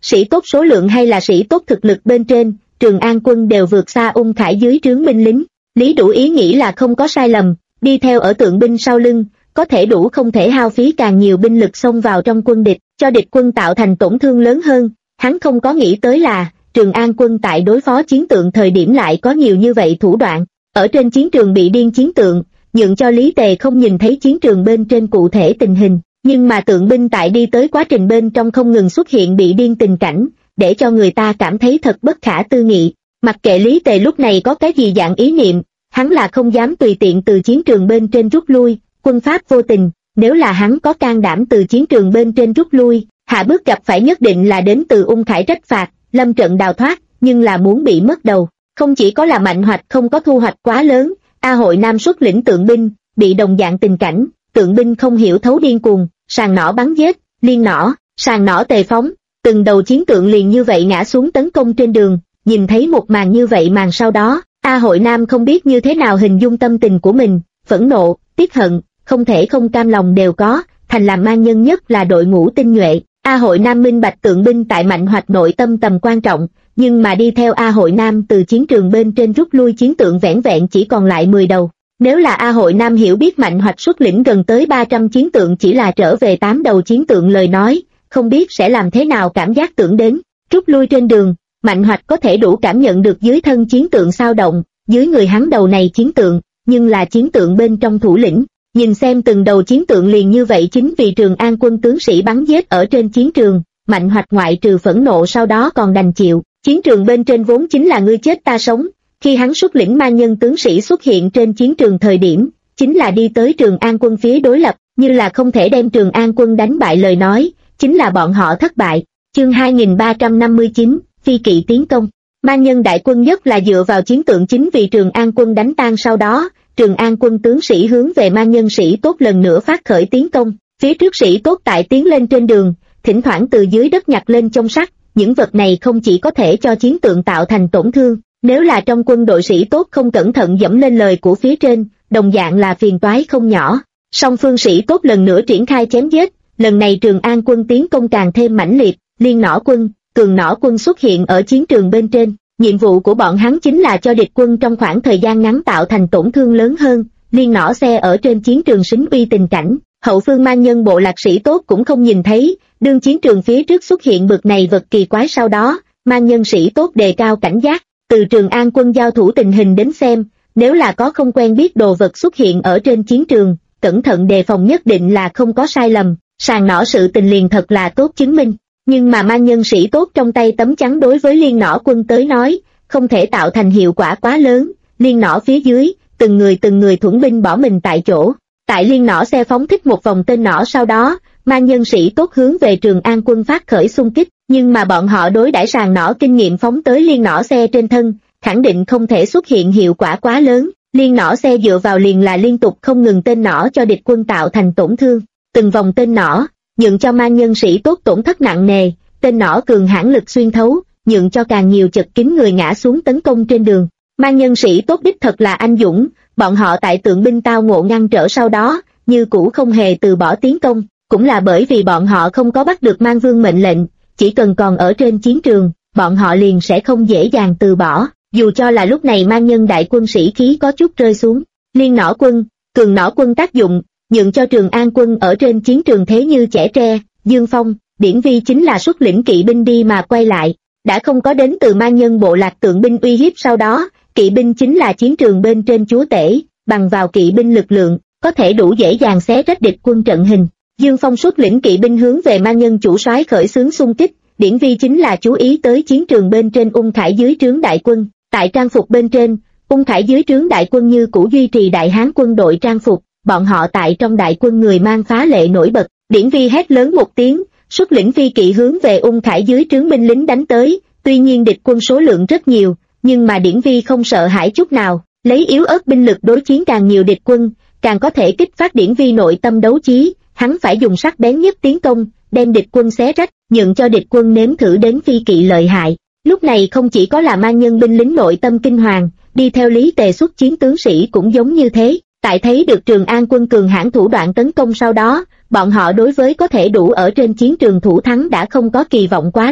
sĩ tốt số lượng hay là sĩ tốt thực lực bên trên, Trường An quân đều vượt xa Ung Khải dưới trướng binh lính. Lý Đủ ý nghĩ là không có sai lầm, đi theo ở tượng binh sau lưng, có thể đủ không thể hao phí càng nhiều binh lực xông vào trong quân địch, cho địch quân tạo thành tổn thương lớn hơn. Hắn không có nghĩ tới là, Trường An quân tại đối phó chiến tượng thời điểm lại có nhiều như vậy thủ đoạn. Ở trên chiến trường bị điên chiến tượng, nhượng cho Lý Tề không nhìn thấy chiến trường bên trên cụ thể tình hình, nhưng mà tượng binh tại đi tới quá trình bên trong không ngừng xuất hiện bị điên tình cảnh, để cho người ta cảm thấy thật bất khả tư nghị. Mặc kệ Lý Tề lúc này có cái gì dạng ý niệm, hắn là không dám tùy tiện từ chiến trường bên trên rút lui, quân pháp vô tình, nếu là hắn có can đảm từ chiến trường bên trên rút lui, hạ bước gặp phải nhất định là đến từ Ung Khải trách phạt, lâm trận đào thoát, nhưng là muốn bị mất đầu. Không chỉ có là Mạnh Hoạch không có thu hoạch quá lớn, A Hội Nam xuất lĩnh tượng binh, bị đồng dạng tình cảnh, tượng binh không hiểu thấu điên cuồng, sàng nỏ bắn giết, liên nỏ, sàng nỏ tề phóng, từng đầu chiến tượng liền như vậy ngã xuống tấn công trên đường. Nhìn thấy một màn như vậy màn sau đó, A Hội Nam không biết như thế nào hình dung tâm tình của mình, phẫn nộ, tiếc hận, không thể không cam lòng đều có, thành làm man nhân nhất là đội ngũ tinh nhuệ. A Hội Nam minh bạch tượng binh tại Mạnh Hoạch nội tâm tầm quan trọng, nhưng mà đi theo A Hội Nam từ chiến trường bên trên rút lui chiến tượng vẻn vẹn chỉ còn lại 10 đầu. Nếu là A Hội Nam hiểu biết Mạnh Hoạch xuất lĩnh gần tới 300 chiến tượng chỉ là trở về 8 đầu chiến tượng lời nói, không biết sẽ làm thế nào cảm giác tưởng đến. Rút lui trên đường, Mạnh Hoạch có thể đủ cảm nhận được dưới thân chiến tượng sao động, dưới người hắn đầu này chiến tượng, nhưng là chiến tượng bên trong thủ lĩnh. Nhìn xem từng đầu chiến tượng liền như vậy chính vì Trường An quân tướng sĩ bắn giết ở trên chiến trường, Mạnh Hoạch ngoại trừ phẫn nộ sau đó còn đành chịu. Chiến trường bên trên vốn chính là ngươi chết ta sống, khi hắn xuất lĩnh man nhân tướng sĩ xuất hiện trên chiến trường thời điểm, chính là đi tới Trường An quân phía đối lập, như là không thể đem Trường An quân đánh bại lời nói, chính là bọn họ thất bại. Chương 2359, Phi kỵ tiến công. Man nhân đại quân nhất là dựa vào chiến tượng chính vì Trường An quân đánh tan sau đó, Trường An quân tướng sĩ hướng về man nhân sĩ tốt lần nữa phát khởi tiến công, phía trước sĩ tốt tại tiến lên trên đường, thỉnh thoảng từ dưới đất nhặt lên chông sắt, những vật này không chỉ có thể cho chiến tượng tạo thành tổn thương, nếu là trong quân đội sĩ tốt không cẩn thận dẫm lên lời của phía trên, đồng dạng là phiền toái không nhỏ. Song phương sĩ tốt lần nữa triển khai chém giết, lần này Trường An quân tiến công càng thêm mãnh liệt, liên nỏ quân, cường nỏ quân xuất hiện ở chiến trường bên trên. Nhiệm vụ của bọn hắn chính là cho địch quân trong khoảng thời gian ngắn tạo thành tổn thương lớn hơn, liên nỏ xe ở trên chiến trường xính uy tình cảnh, hậu phương man nhân bộ lạc sĩ tốt cũng không nhìn thấy, đương chiến trường phía trước xuất hiện bực này vật kỳ quái sau đó, man nhân sĩ tốt đề cao cảnh giác, từ Trường An quân giao thủ tình hình đến xem, nếu là có không quen biết đồ vật xuất hiện ở trên chiến trường, cẩn thận đề phòng nhất định là không có sai lầm, sàng nỏ sự tình liền thật là tốt chứng minh. Nhưng mà man nhân sĩ tốt trong tay tấm chắn đối với liên nỏ quân tới nói, không thể tạo thành hiệu quả quá lớn, liên nỏ phía dưới, từng người thuẫn binh bỏ mình tại chỗ. Tại liên nỏ xe phóng thích một vòng tên nỏ sau đó, man nhân sĩ tốt hướng về Trường An quân phát khởi xung kích, nhưng mà bọn họ đối đãi sàng nỏ kinh nghiệm phóng tới liên nỏ xe trên thân, khẳng định không thể xuất hiện hiệu quả quá lớn, liên nỏ xe dựa vào liền là liên tục không ngừng tên nỏ cho địch quân tạo thành tổn thương, từng vòng tên nỏ nhượng cho man nhân sĩ tốt tổn thất nặng nề, tên nỏ cường hãn lực xuyên thấu, nhượng cho càng nhiều chật kín người ngã xuống tấn công trên đường. Man nhân sĩ tốt đích thật là anh dũng, bọn họ tại tượng binh tao ngộ ngăn trở sau đó, như cũ không hề từ bỏ tiến công, cũng là bởi vì bọn họ không có bắt được Man Vương mệnh lệnh, chỉ cần còn ở trên chiến trường, bọn họ liền sẽ không dễ dàng từ bỏ, dù cho là lúc này man nhân đại quân sĩ khí có chút rơi xuống. Liên nỏ quân, cường nỏ quân tác dụng, nhượng cho Trường An quân ở trên chiến trường thế như chẻ tre, Dương Phong, Điển Vi chính là xuất lĩnh kỵ binh đi mà quay lại, đã không có đến từ man nhân bộ lạc tượng binh uy hiếp sau đó, kỵ binh chính là chiến trường bên trên chúa tể, bằng vào kỵ binh lực lượng, có thể đủ dễ dàng xé rách địch quân trận hình. Dương Phong xuất lĩnh kỵ binh hướng về man nhân chủ soái khởi xướng xung kích, Điển Vi chính là chú ý tới chiến trường bên trên Ung Khải dưới trướng đại quân, tại trang phục bên trên, Ung Khải dưới trướng đại quân như cũ duy trì đại hán quân đội trang phục, bọn họ tại trong đại quân người mang phá lệ nổi bật, Điển Vi hét lớn một tiếng, xuất lĩnh phi kỵ hướng về Ung Khải dưới trướng binh lính đánh tới, tuy nhiên địch quân số lượng rất nhiều, nhưng mà Điển Vi không sợ hãi chút nào, lấy yếu ớt binh lực đối chiến càng nhiều địch quân, càng có thể kích phát Điển Vi nội tâm đấu chí, hắn phải dùng sắc bén nhất tiến công, đem địch quân xé rách, nhượng cho địch quân nếm thử đến phi kỵ lợi hại. Lúc này không chỉ có là man nhân binh lính nội tâm kinh hoàng, đi theo Lý Tề xuất chiến tướng sĩ cũng giống như thế, tại thấy được Trường An quân cường hãn thủ đoạn tấn công sau đó, bọn họ đối với có thể đủ ở trên chiến trường thủ thắng đã không có kỳ vọng quá lớn,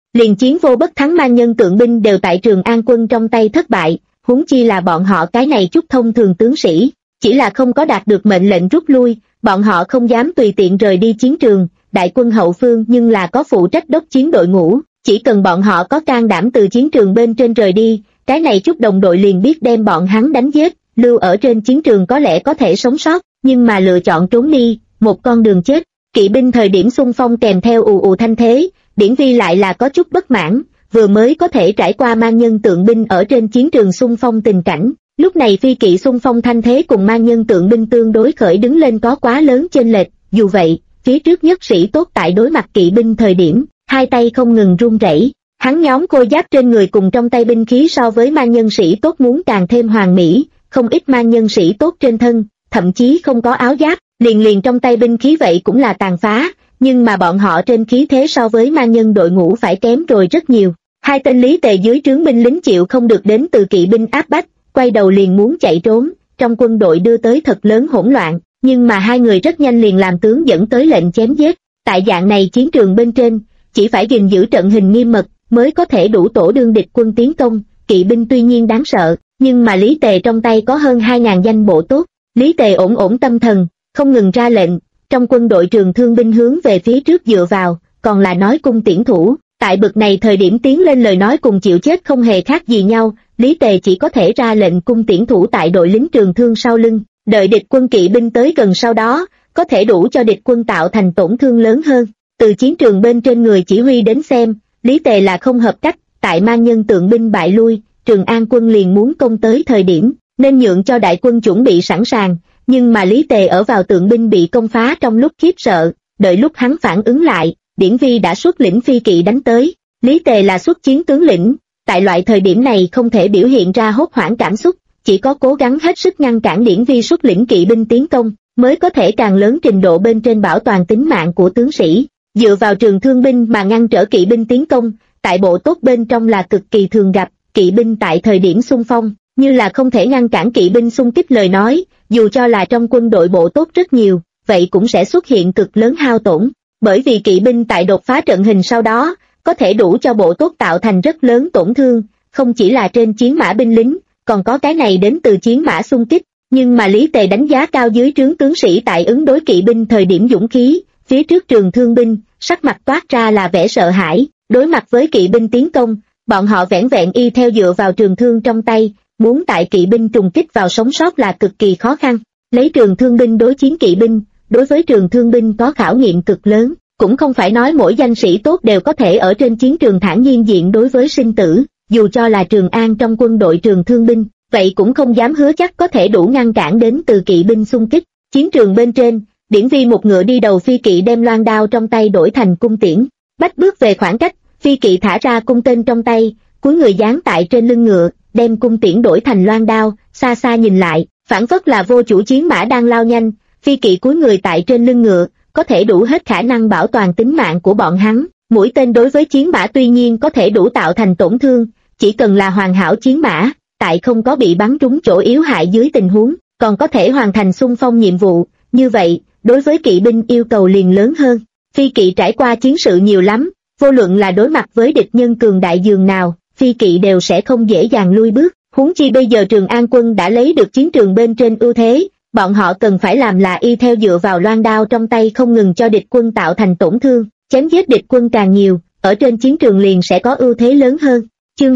liền chiến vô bất thắng mang nhân tượng binh đều tại Trường An quân trong tay thất bại, huống chi là bọn họ cái này chút thông thường tướng sĩ, chỉ là không có đạt được mệnh lệnh rút lui, bọn họ không dám tùy tiện rời đi chiến trường, đại quân hậu phương nhưng là có phụ trách đốc chiến đội ngũ, chỉ cần bọn họ có can đảm từ chiến trường bên trên rời đi, cái này chút đồng đội liền biết đem bọn hắn đánh giết, lưu ở trên chiến trường có lẽ có thể sống sót, nhưng mà lựa chọn trốn đi, một con đường chết. Kỵ binh thời điểm xung phong kèm theo ù ù thanh thế, Điển Vi lại là có chút bất mãn, vừa mới có thể trải qua mang nhân tượng binh ở trên chiến trường xung phong tình cảnh, lúc này phi kỵ xung phong thanh thế cùng mang nhân tượng binh tương đối khởi đứng lên có quá lớn chênh lệch, dù vậy, phía trước nhất sĩ tốt tại đối mặt kỵ binh thời điểm, hai tay không ngừng run rẩy. Hắn nhóm khôi giáp trên người cùng trong tay binh khí so với mang nhân sĩ tốt muốn càng thêm hoàn mỹ, không ít mang nhân sĩ tốt trên thân, thậm chí không có áo giáp, liền trong tay binh khí vậy cũng là tàn phá, nhưng mà bọn họ trên khí thế so với mang nhân đội ngũ phải kém rồi rất nhiều. Hai tên Lý Tề dưới trướng binh lính chịu không được đến từ kỵ binh áp bách, quay đầu liền muốn chạy trốn, trong quân đội đưa tới thật lớn hỗn loạn, nhưng mà hai người rất nhanh liền làm tướng dẫn tới lệnh chém giết. Tại dạng này chiến trường bên trên, chỉ phải gìn giữ trận hình nghiêm mật, mới có thể đủ tổ đương địch quân tiến công. Kỵ binh tuy nhiên đáng sợ, nhưng mà Lý Tề trong tay có hơn 2.000 danh bộ tốt. Lý Tề ổn tâm thần, không ngừng ra lệnh, trong quân đội trường thương binh hướng về phía trước dựa vào, còn là nói cung tiễn thủ. Tại bực này thời điểm tiến lên lời nói cùng chịu chết không hề khác gì nhau, Lý Tề chỉ có thể ra lệnh cung tiễn thủ tại đội lính trường thương sau lưng, đợi địch quân kỵ binh tới gần sau đó, có thể đủ cho địch quân tạo thành tổn thương lớn hơn. Từ chiến trường bên trên người chỉ huy đến xem, Lý Tề là không hợp cách, tại mang nhân tượng binh bại lui, Trường An quân liền muốn công tới thời điểm, nên nhượng cho đại quân chuẩn bị sẵn sàng, nhưng mà Lý Tề ở vào tượng binh bị công phá trong lúc khiếp sợ, đợi lúc hắn phản ứng lại, Điển Vi đã xuất lĩnh phi kỵ đánh tới. Lý Tề là xuất chiến tướng lĩnh, tại loại thời điểm này không thể biểu hiện ra hốt hoảng cảm xúc, chỉ có cố gắng hết sức ngăn cản Điển Vi xuất lĩnh kỵ binh tiến công, mới có thể càng lớn trình độ bên trên bảo toàn tính mạng của tướng sĩ. Dựa vào trường thương binh mà ngăn trở kỵ binh tiến công, tại bộ tốt bên trong là cực kỳ thường gặp, kỵ binh tại thời điểm xung phong, như là không thể ngăn cản kỵ binh xung kích lời nói, dù cho là trong quân đội bộ tốt rất nhiều, vậy cũng sẽ xuất hiện cực lớn hao tổn, bởi vì kỵ binh tại đột phá trận hình sau đó, có thể đủ cho bộ tốt tạo thành rất lớn tổn thương, không chỉ là trên chiến mã binh lính, còn có cái này đến từ chiến mã xung kích, nhưng mà Lý Tề đánh giá cao dưới trướng tướng sĩ tại ứng đối kỵ binh thời điểm dũng khí, phía trước trường thương binh, sắc mặt toát ra là vẻ sợ hãi, đối mặt với kỵ binh tiến công, bọn họ vẻn vẹn y theo dựa vào trường thương trong tay, muốn tại kỵ binh trùng kích vào sống sót là cực kỳ khó khăn. Lấy trường thương binh đối chiến kỵ binh, đối với trường thương binh có khảo nghiệm cực lớn, cũng không phải nói mỗi danh sĩ tốt đều có thể ở trên chiến trường thản nhiên diện đối với sinh tử, dù cho là Trường An trong quân đội trường thương binh, vậy cũng không dám hứa chắc có thể đủ ngăn cản đến từ kỵ binh xung kích. Chiến trường bên trên, Điển Vi một ngựa đi đầu phi kỵ đem loan đao trong tay đổi thành cung tiễn, bách bước về khoảng cách, phi kỵ thả ra cung tên trong tay, cúi người dán tại trên lưng ngựa, đem cung tiễn đổi thành loan đao, xa xa nhìn lại, phảng phất là vô chủ chiến mã đang lao nhanh, phi kỵ cúi người tại trên lưng ngựa, có thể đủ hết khả năng bảo toàn tính mạng của bọn hắn. Mũi tên đối với chiến mã tuy nhiên có thể đủ tạo thành tổn thương, chỉ cần là hoàn hảo chiến mã, tại không có bị bắn trúng chỗ yếu hại dưới tình huống, còn có thể hoàn thành xung phong nhiệm vụ, như vậy, đối với kỵ binh yêu cầu liền lớn hơn. Phi kỵ trải qua chiến sự nhiều lắm, vô luận là đối mặt với địch nhân cường đại dường nào, phi kỵ đều sẽ không dễ dàng lui bước, huống chi bây giờ Trường An quân đã lấy được chiến trường bên trên ưu thế, bọn họ cần phải làm là y theo dựa vào loan đao trong tay không ngừng cho địch quân tạo thành tổn thương, chém giết địch quân càng nhiều, ở trên chiến trường liền sẽ có ưu thế lớn hơn. Chương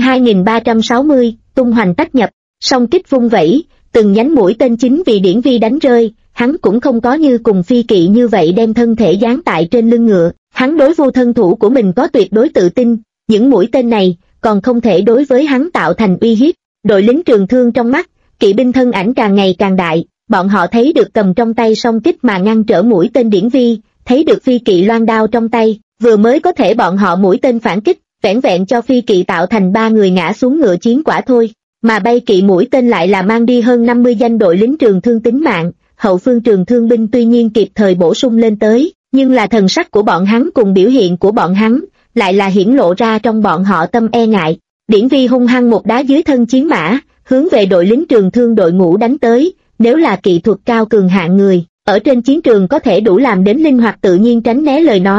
2360, tung hoành tách nhập, song kích vung vẩy, từng nhánh mũi tên chính vì Điển Vi đánh rơi, hắn cũng không có như cùng phi kỵ như vậy đem thân thể dán tại trên lưng ngựa, hắn đối vô thân thủ của mình có tuyệt đối tự tin, những mũi tên này còn không thể đối với hắn tạo thành uy hiếp. Đội lính trường thương trong mắt, kỵ binh thân ảnh càng ngày càng đại, bọn họ thấy được cầm trong tay song kích mà ngăn trở mũi tên Điển Vi, thấy được phi kỵ loan đao trong tay, vừa mới có thể bọn họ mũi tên phản kích, vẻn vẹn cho phi kỵ tạo thành 3 người ngã xuống ngựa chiến quả thôi, mà bay kỵ mũi tên lại là mang đi hơn 50 danh đội lính trường thương tính mạng. Hậu phương trường thương binh tuy nhiên kịp thời bổ sung lên tới, nhưng là thần sắc của bọn hắn cùng biểu hiện của bọn hắn, lại là hiển lộ ra trong bọn họ tâm e ngại. Điển Vi hung hăng một đá dưới thân chiến mã, hướng về đội lính trường thương đội ngũ đánh tới, nếu là kỹ thuật cao cường hạng người, ở trên chiến trường có thể đủ làm đến linh hoạt tự nhiên tránh né lời nói,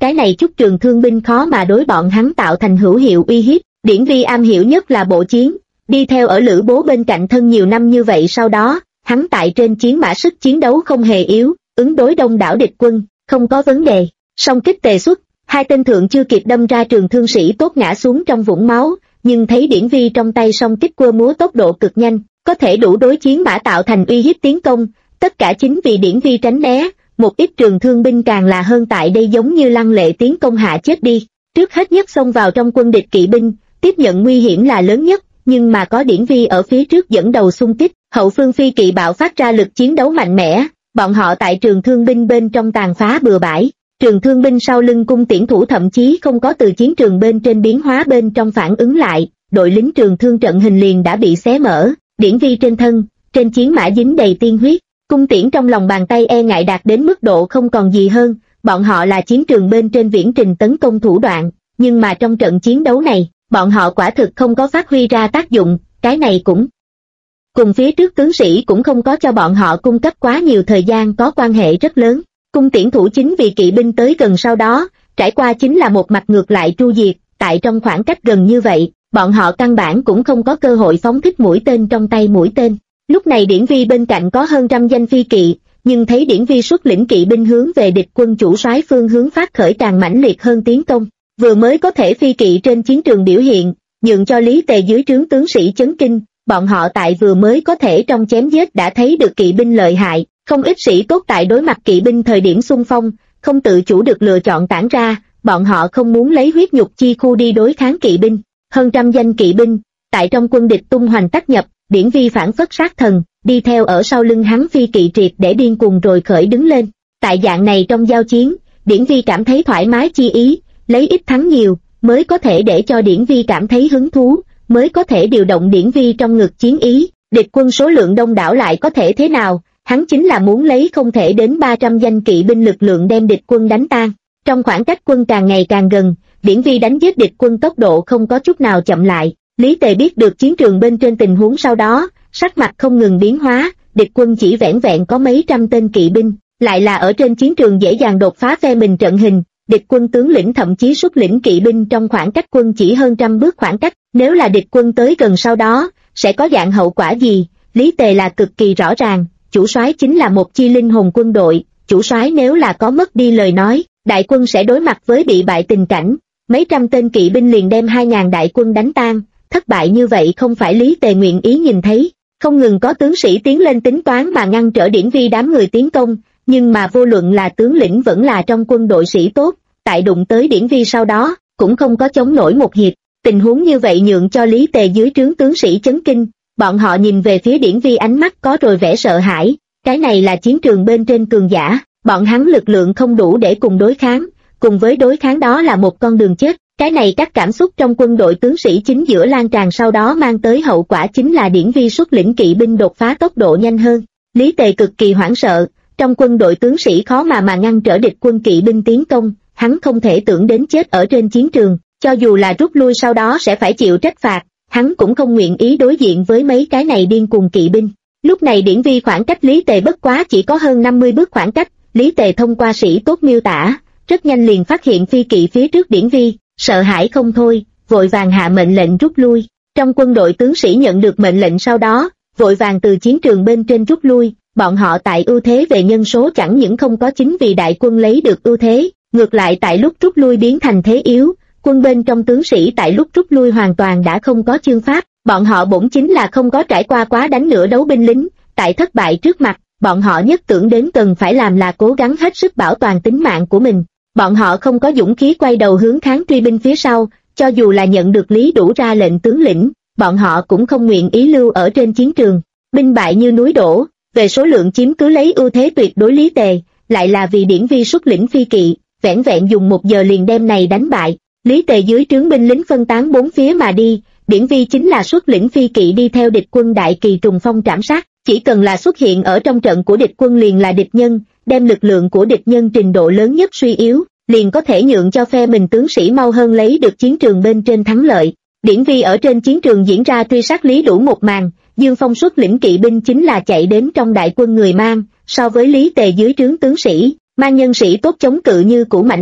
cái này chút trường thương binh khó mà đối bọn hắn tạo thành hữu hiệu uy hiếp. Điển Vi am hiểu nhất là bộ chiến, đi theo ở Lữ Bố bên cạnh thân nhiều năm như vậy, sau đó hắn tại trên chiến mã sức chiến đấu không hề yếu, ứng đối đông đảo địch quân, không có vấn đề. Song kích tề xuất, hai tên thượng chưa kịp đâm ra, trường thương sĩ tốt ngã xuống trong vũng máu, nhưng thấy Điển Vi trong tay song kích quơ múa tốc độ cực nhanh, có thể đủ đối chiến mã tạo thành uy hiếp tiến công, tất cả chính vì Điển Vi tránh né, một ít trường thương binh càng là hơn tại đây giống như lăng lệ tiến công hạ chết đi. Trước hết nhất xông vào trong quân địch kỵ binh, tiếp nhận nguy hiểm là lớn nhất, nhưng mà có Điển Vi ở phía trước dẫn đầu xung kích, hậu phương phi kỵ bạo phát ra lực chiến đấu mạnh mẽ, bọn họ tại trường thương binh bên trong tàn phá bừa bãi. Trường thương binh sau lưng cung tiễn thủ thậm chí không có từ chiến trường bên trên biến hóa bên trong phản ứng lại, đội lính trường thương trận hình liền đã bị xé mở. Điển Vi trên thân, trên chiến mã dính đầy tiên huyết, cung tiễn trong lòng bàn tay e ngại đạt đến mức độ không còn gì hơn. Bọn họ là chiến trường bên trên viễn trình tấn công thủ đoạn, nhưng mà trong trận chiến đấu này, bọn họ quả thực không có phát huy ra tác dụng. Cái này cũng cùng phía trước tướng sĩ cũng không có cho bọn họ cung cấp quá nhiều thời gian có quan hệ rất lớn. Cung tiễn thủ chính vì kỵ binh tới gần sau đó, trải qua chính là một mặt ngược lại tru diệt, tại trong khoảng cách gần như vậy, bọn họ căn bản cũng không có cơ hội phóng thích mũi tên trong tay mũi tên. Lúc này Điển Vi bên cạnh có hơn trăm danh phi kỵ, nhưng thấy Điển Vi xuất lĩnh kỵ binh hướng về địch quân chủ soái phương hướng phát khởi càng mãnh liệt hơn tiến công, vừa mới có thể phi kỵ trên chiến trường biểu hiện, nhượng cho Lý Tề dưới trướng tướng sĩ chấn kinh. Bọn họ tại vừa mới có thể trong chém giết đã thấy được kỵ binh lợi hại, không ít sĩ tốt tại đối mặt kỵ binh thời điểm xung phong, không tự chủ được lựa chọn tản ra, bọn họ không muốn lấy huyết nhục chi khu đi đối kháng kỵ binh. Hơn trăm danh kỵ binh, tại trong quân địch tung hoành tác nhập, Điển Vi phản phất sát thần, đi theo ở sau lưng hắn phi kỵ triệt để điên cuồng rồi khởi đứng lên. Tại dạng này trong giao chiến, Điển Vi cảm thấy thoải mái chi ý, lấy ít thắng nhiều, mới có thể để cho Điển Vi cảm thấy hứng thú, mới có thể điều động Điển Vi trong ngực chiến ý. Địch quân số lượng đông đảo lại có thể thế nào, hắn chính là muốn lấy không thể đến 300 danh kỵ binh lực lượng đem địch quân đánh tan. Trong khoảng cách quân càng ngày càng gần, Điển Vi đánh giết địch quân tốc độ không có chút nào chậm lại. Lý Tề biết được chiến trường bên trên tình huống sau đó, sắc mặt không ngừng biến hóa, địch quân chỉ vẻn vẹn có mấy trăm tên kỵ binh, lại là ở trên chiến trường dễ dàng đột phá phe mình trận hình. Địch quân tướng lĩnh thậm chí xuất lĩnh kỵ binh trong khoảng cách quân chỉ hơn trăm bước khoảng cách, nếu là địch quân tới gần sau đó, sẽ có dạng hậu quả gì, Lý Tề là cực kỳ rõ ràng. Chủ soái chính là một chi linh hồn quân đội, chủ soái nếu là có mất đi lời nói, đại quân sẽ đối mặt với bị bại tình cảnh. Mấy trăm tên kỵ binh liền đem 2.000 đại quân đánh tan, thất bại như vậy không phải Lý Tề nguyện ý nhìn thấy. Không ngừng có tướng sĩ tiến lên tính toán mà ngăn trở Điển Vi đám người tiến công, nhưng mà vô luận là tướng lĩnh vẫn là trong quân đội sĩ tốt, tại đụng tới Điển Vi sau đó, cũng không có chống nổi một hiệp. Tình huống như vậy nhượng cho Lý Tề dưới trướng tướng sĩ chấn kinh, bọn họ nhìn về phía Điển Vi ánh mắt có rồi vẻ sợ hãi. Cái này là chiến trường bên trên cường giả, bọn hắn lực lượng không đủ để cùng đối kháng, cùng với đối kháng đó là một con đường chết. Cái này các cảm xúc trong quân đội tướng sĩ chính giữa lan tràn, sau đó mang tới hậu quả chính là Điển Vi xuất lĩnh kỵ binh đột phá tốc độ nhanh hơn. Lý Tề cực kỳ hoảng sợ, trong quân đội tướng sĩ khó mà ngăn trở địch quân kỵ binh tiến công, hắn không thể tưởng đến chết ở trên chiến trường, cho dù là rút lui sau đó sẽ phải chịu trách phạt, hắn cũng không nguyện ý đối diện với mấy cái này điên cuồng kỵ binh. Lúc này Điển Vi khoảng cách Lý Tề bất quá chỉ có hơn 50 bước khoảng cách, Lý Tề thông qua sĩ tốt miêu tả, rất nhanh liền phát hiện phi kỵ phía trước Điển Vi, sợ hãi không thôi, vội vàng hạ mệnh lệnh rút lui. Trong quân đội tướng sĩ nhận được mệnh lệnh sau đó, vội vàng từ chiến trường bên trên rút lui, bọn họ tại ưu thế về nhân số chẳng những không có chính vì đại quân lấy được ưu thế, ngược lại tại lúc rút lui biến thành thế yếu, quân bên trong tướng sĩ tại lúc rút lui hoàn toàn đã không có chương pháp, bọn họ bổn chính là không có trải qua quá đánh nửa đấu binh lính, tại thất bại trước mặt, bọn họ nhất tưởng đến cần phải làm là cố gắng hết sức bảo toàn tính mạng của mình. Bọn họ không có dũng khí quay đầu hướng kháng truy binh phía sau, cho dù là nhận được Lý Đủ ra lệnh tướng lĩnh, bọn họ cũng không nguyện ý lưu ở trên chiến trường. Binh bại như núi đổ, về số lượng chiếm cứ lấy ưu thế tuyệt đối Lý Tề, lại là vì Điển Vi xuất lĩnh phi kỵ, vẻn vẹn dùng 1 giờ liền đem này đánh bại. Lý Tề dưới trướng binh lính phân tán bốn phía mà đi, Điển Vi chính là xuất lĩnh phi kỵ đi theo địch quân đại kỳ trùng phong trảm sát, chỉ cần là xuất hiện ở trong trận của địch quân liền là địch nhân, đem lực lượng của địch nhân trình độ lớn nhất suy yếu, liền có thể nhượng cho phe mình tướng sĩ mau hơn lấy được chiến trường bên trên thắng lợi. Điển Vi ở trên chiến trường diễn ra truy sát Lý Đủ một màn, Dương Phong xuất lĩnh kỵ binh chính là chạy đến trong đại quân người Mang, so với Lý Tề dưới trướng tướng sĩ, Mang nhân sĩ tốt chống cự như cũ mãnh liệt,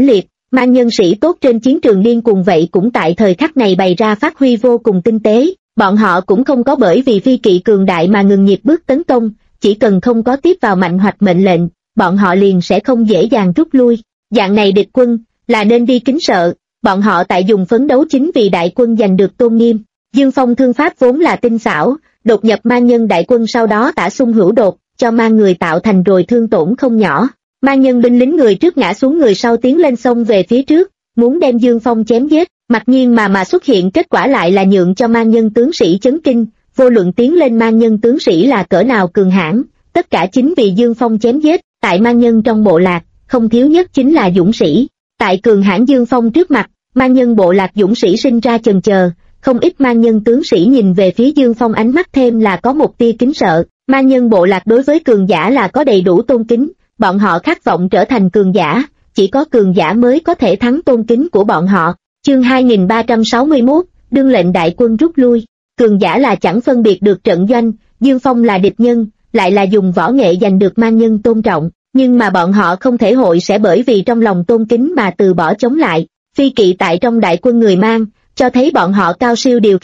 Mang nhân sĩ tốt trên chiến trường điên cuồng vậy cũng tại thời khắc này bày ra phát huy vô cùng tinh tế, bọn họ cũng không có bởi vì phi kỵ cường đại mà ngừng nhịp bước tấn công, chỉ cần không có tiếp vào mạnh hoạch mệnh lệnh, bọn họ liền sẽ không dễ dàng rút lui. Dạng này địch quân, là nên đi kính sợ, bọn họ tại dùng phấn đấu chính vì đại quân giành được tôn nghiêm. Dương Phong thương pháp vốn là tinh xảo, đột nhập mang nhân đại quân sau đó tả xung hữu đột, cho mang người tạo thành rồi thương tổn không nhỏ. Mang nhân binh lính người trước ngã xuống người sau tiến lên sông về phía trước, muốn đem Dương Phong chém giết, mặc nhiên mà xuất hiện kết quả lại là nhượng cho mang nhân tướng sĩ chấn kinh, vô luận tiến lên mang nhân tướng sĩ là cỡ nào cường hãn, tất cả chính vì Dương Phong chém giết, tại mang nhân trong bộ lạc, không thiếu nhất chính là dũng sĩ. Tại cường hãn Dương Phong trước mặt, mang nhân bộ lạc dũng sĩ sinh ra chần chờ, không ít mang nhân tướng sĩ nhìn về phía Dương Phong ánh mắt thêm là có một tia kính sợ, mang nhân bộ lạc đối với cường giả là có đầy đủ tôn kính, bọn họ khát vọng trở thành cường giả, chỉ có cường giả mới có thể thắng tôn kính của bọn họ. Chương 2361, đương lệnh đại quân rút lui, cường giả là chẳng phân biệt được trận doanh, Dương Phong là địch nhân, lại là dùng võ nghệ giành được mang nhân tôn trọng, nhưng mà bọn họ không thể hội sẽ bởi vì trong lòng tôn kính mà từ bỏ chống lại. Phi kỵ tại trong đại quân người Mang, cho thấy bọn họ cao siêu điều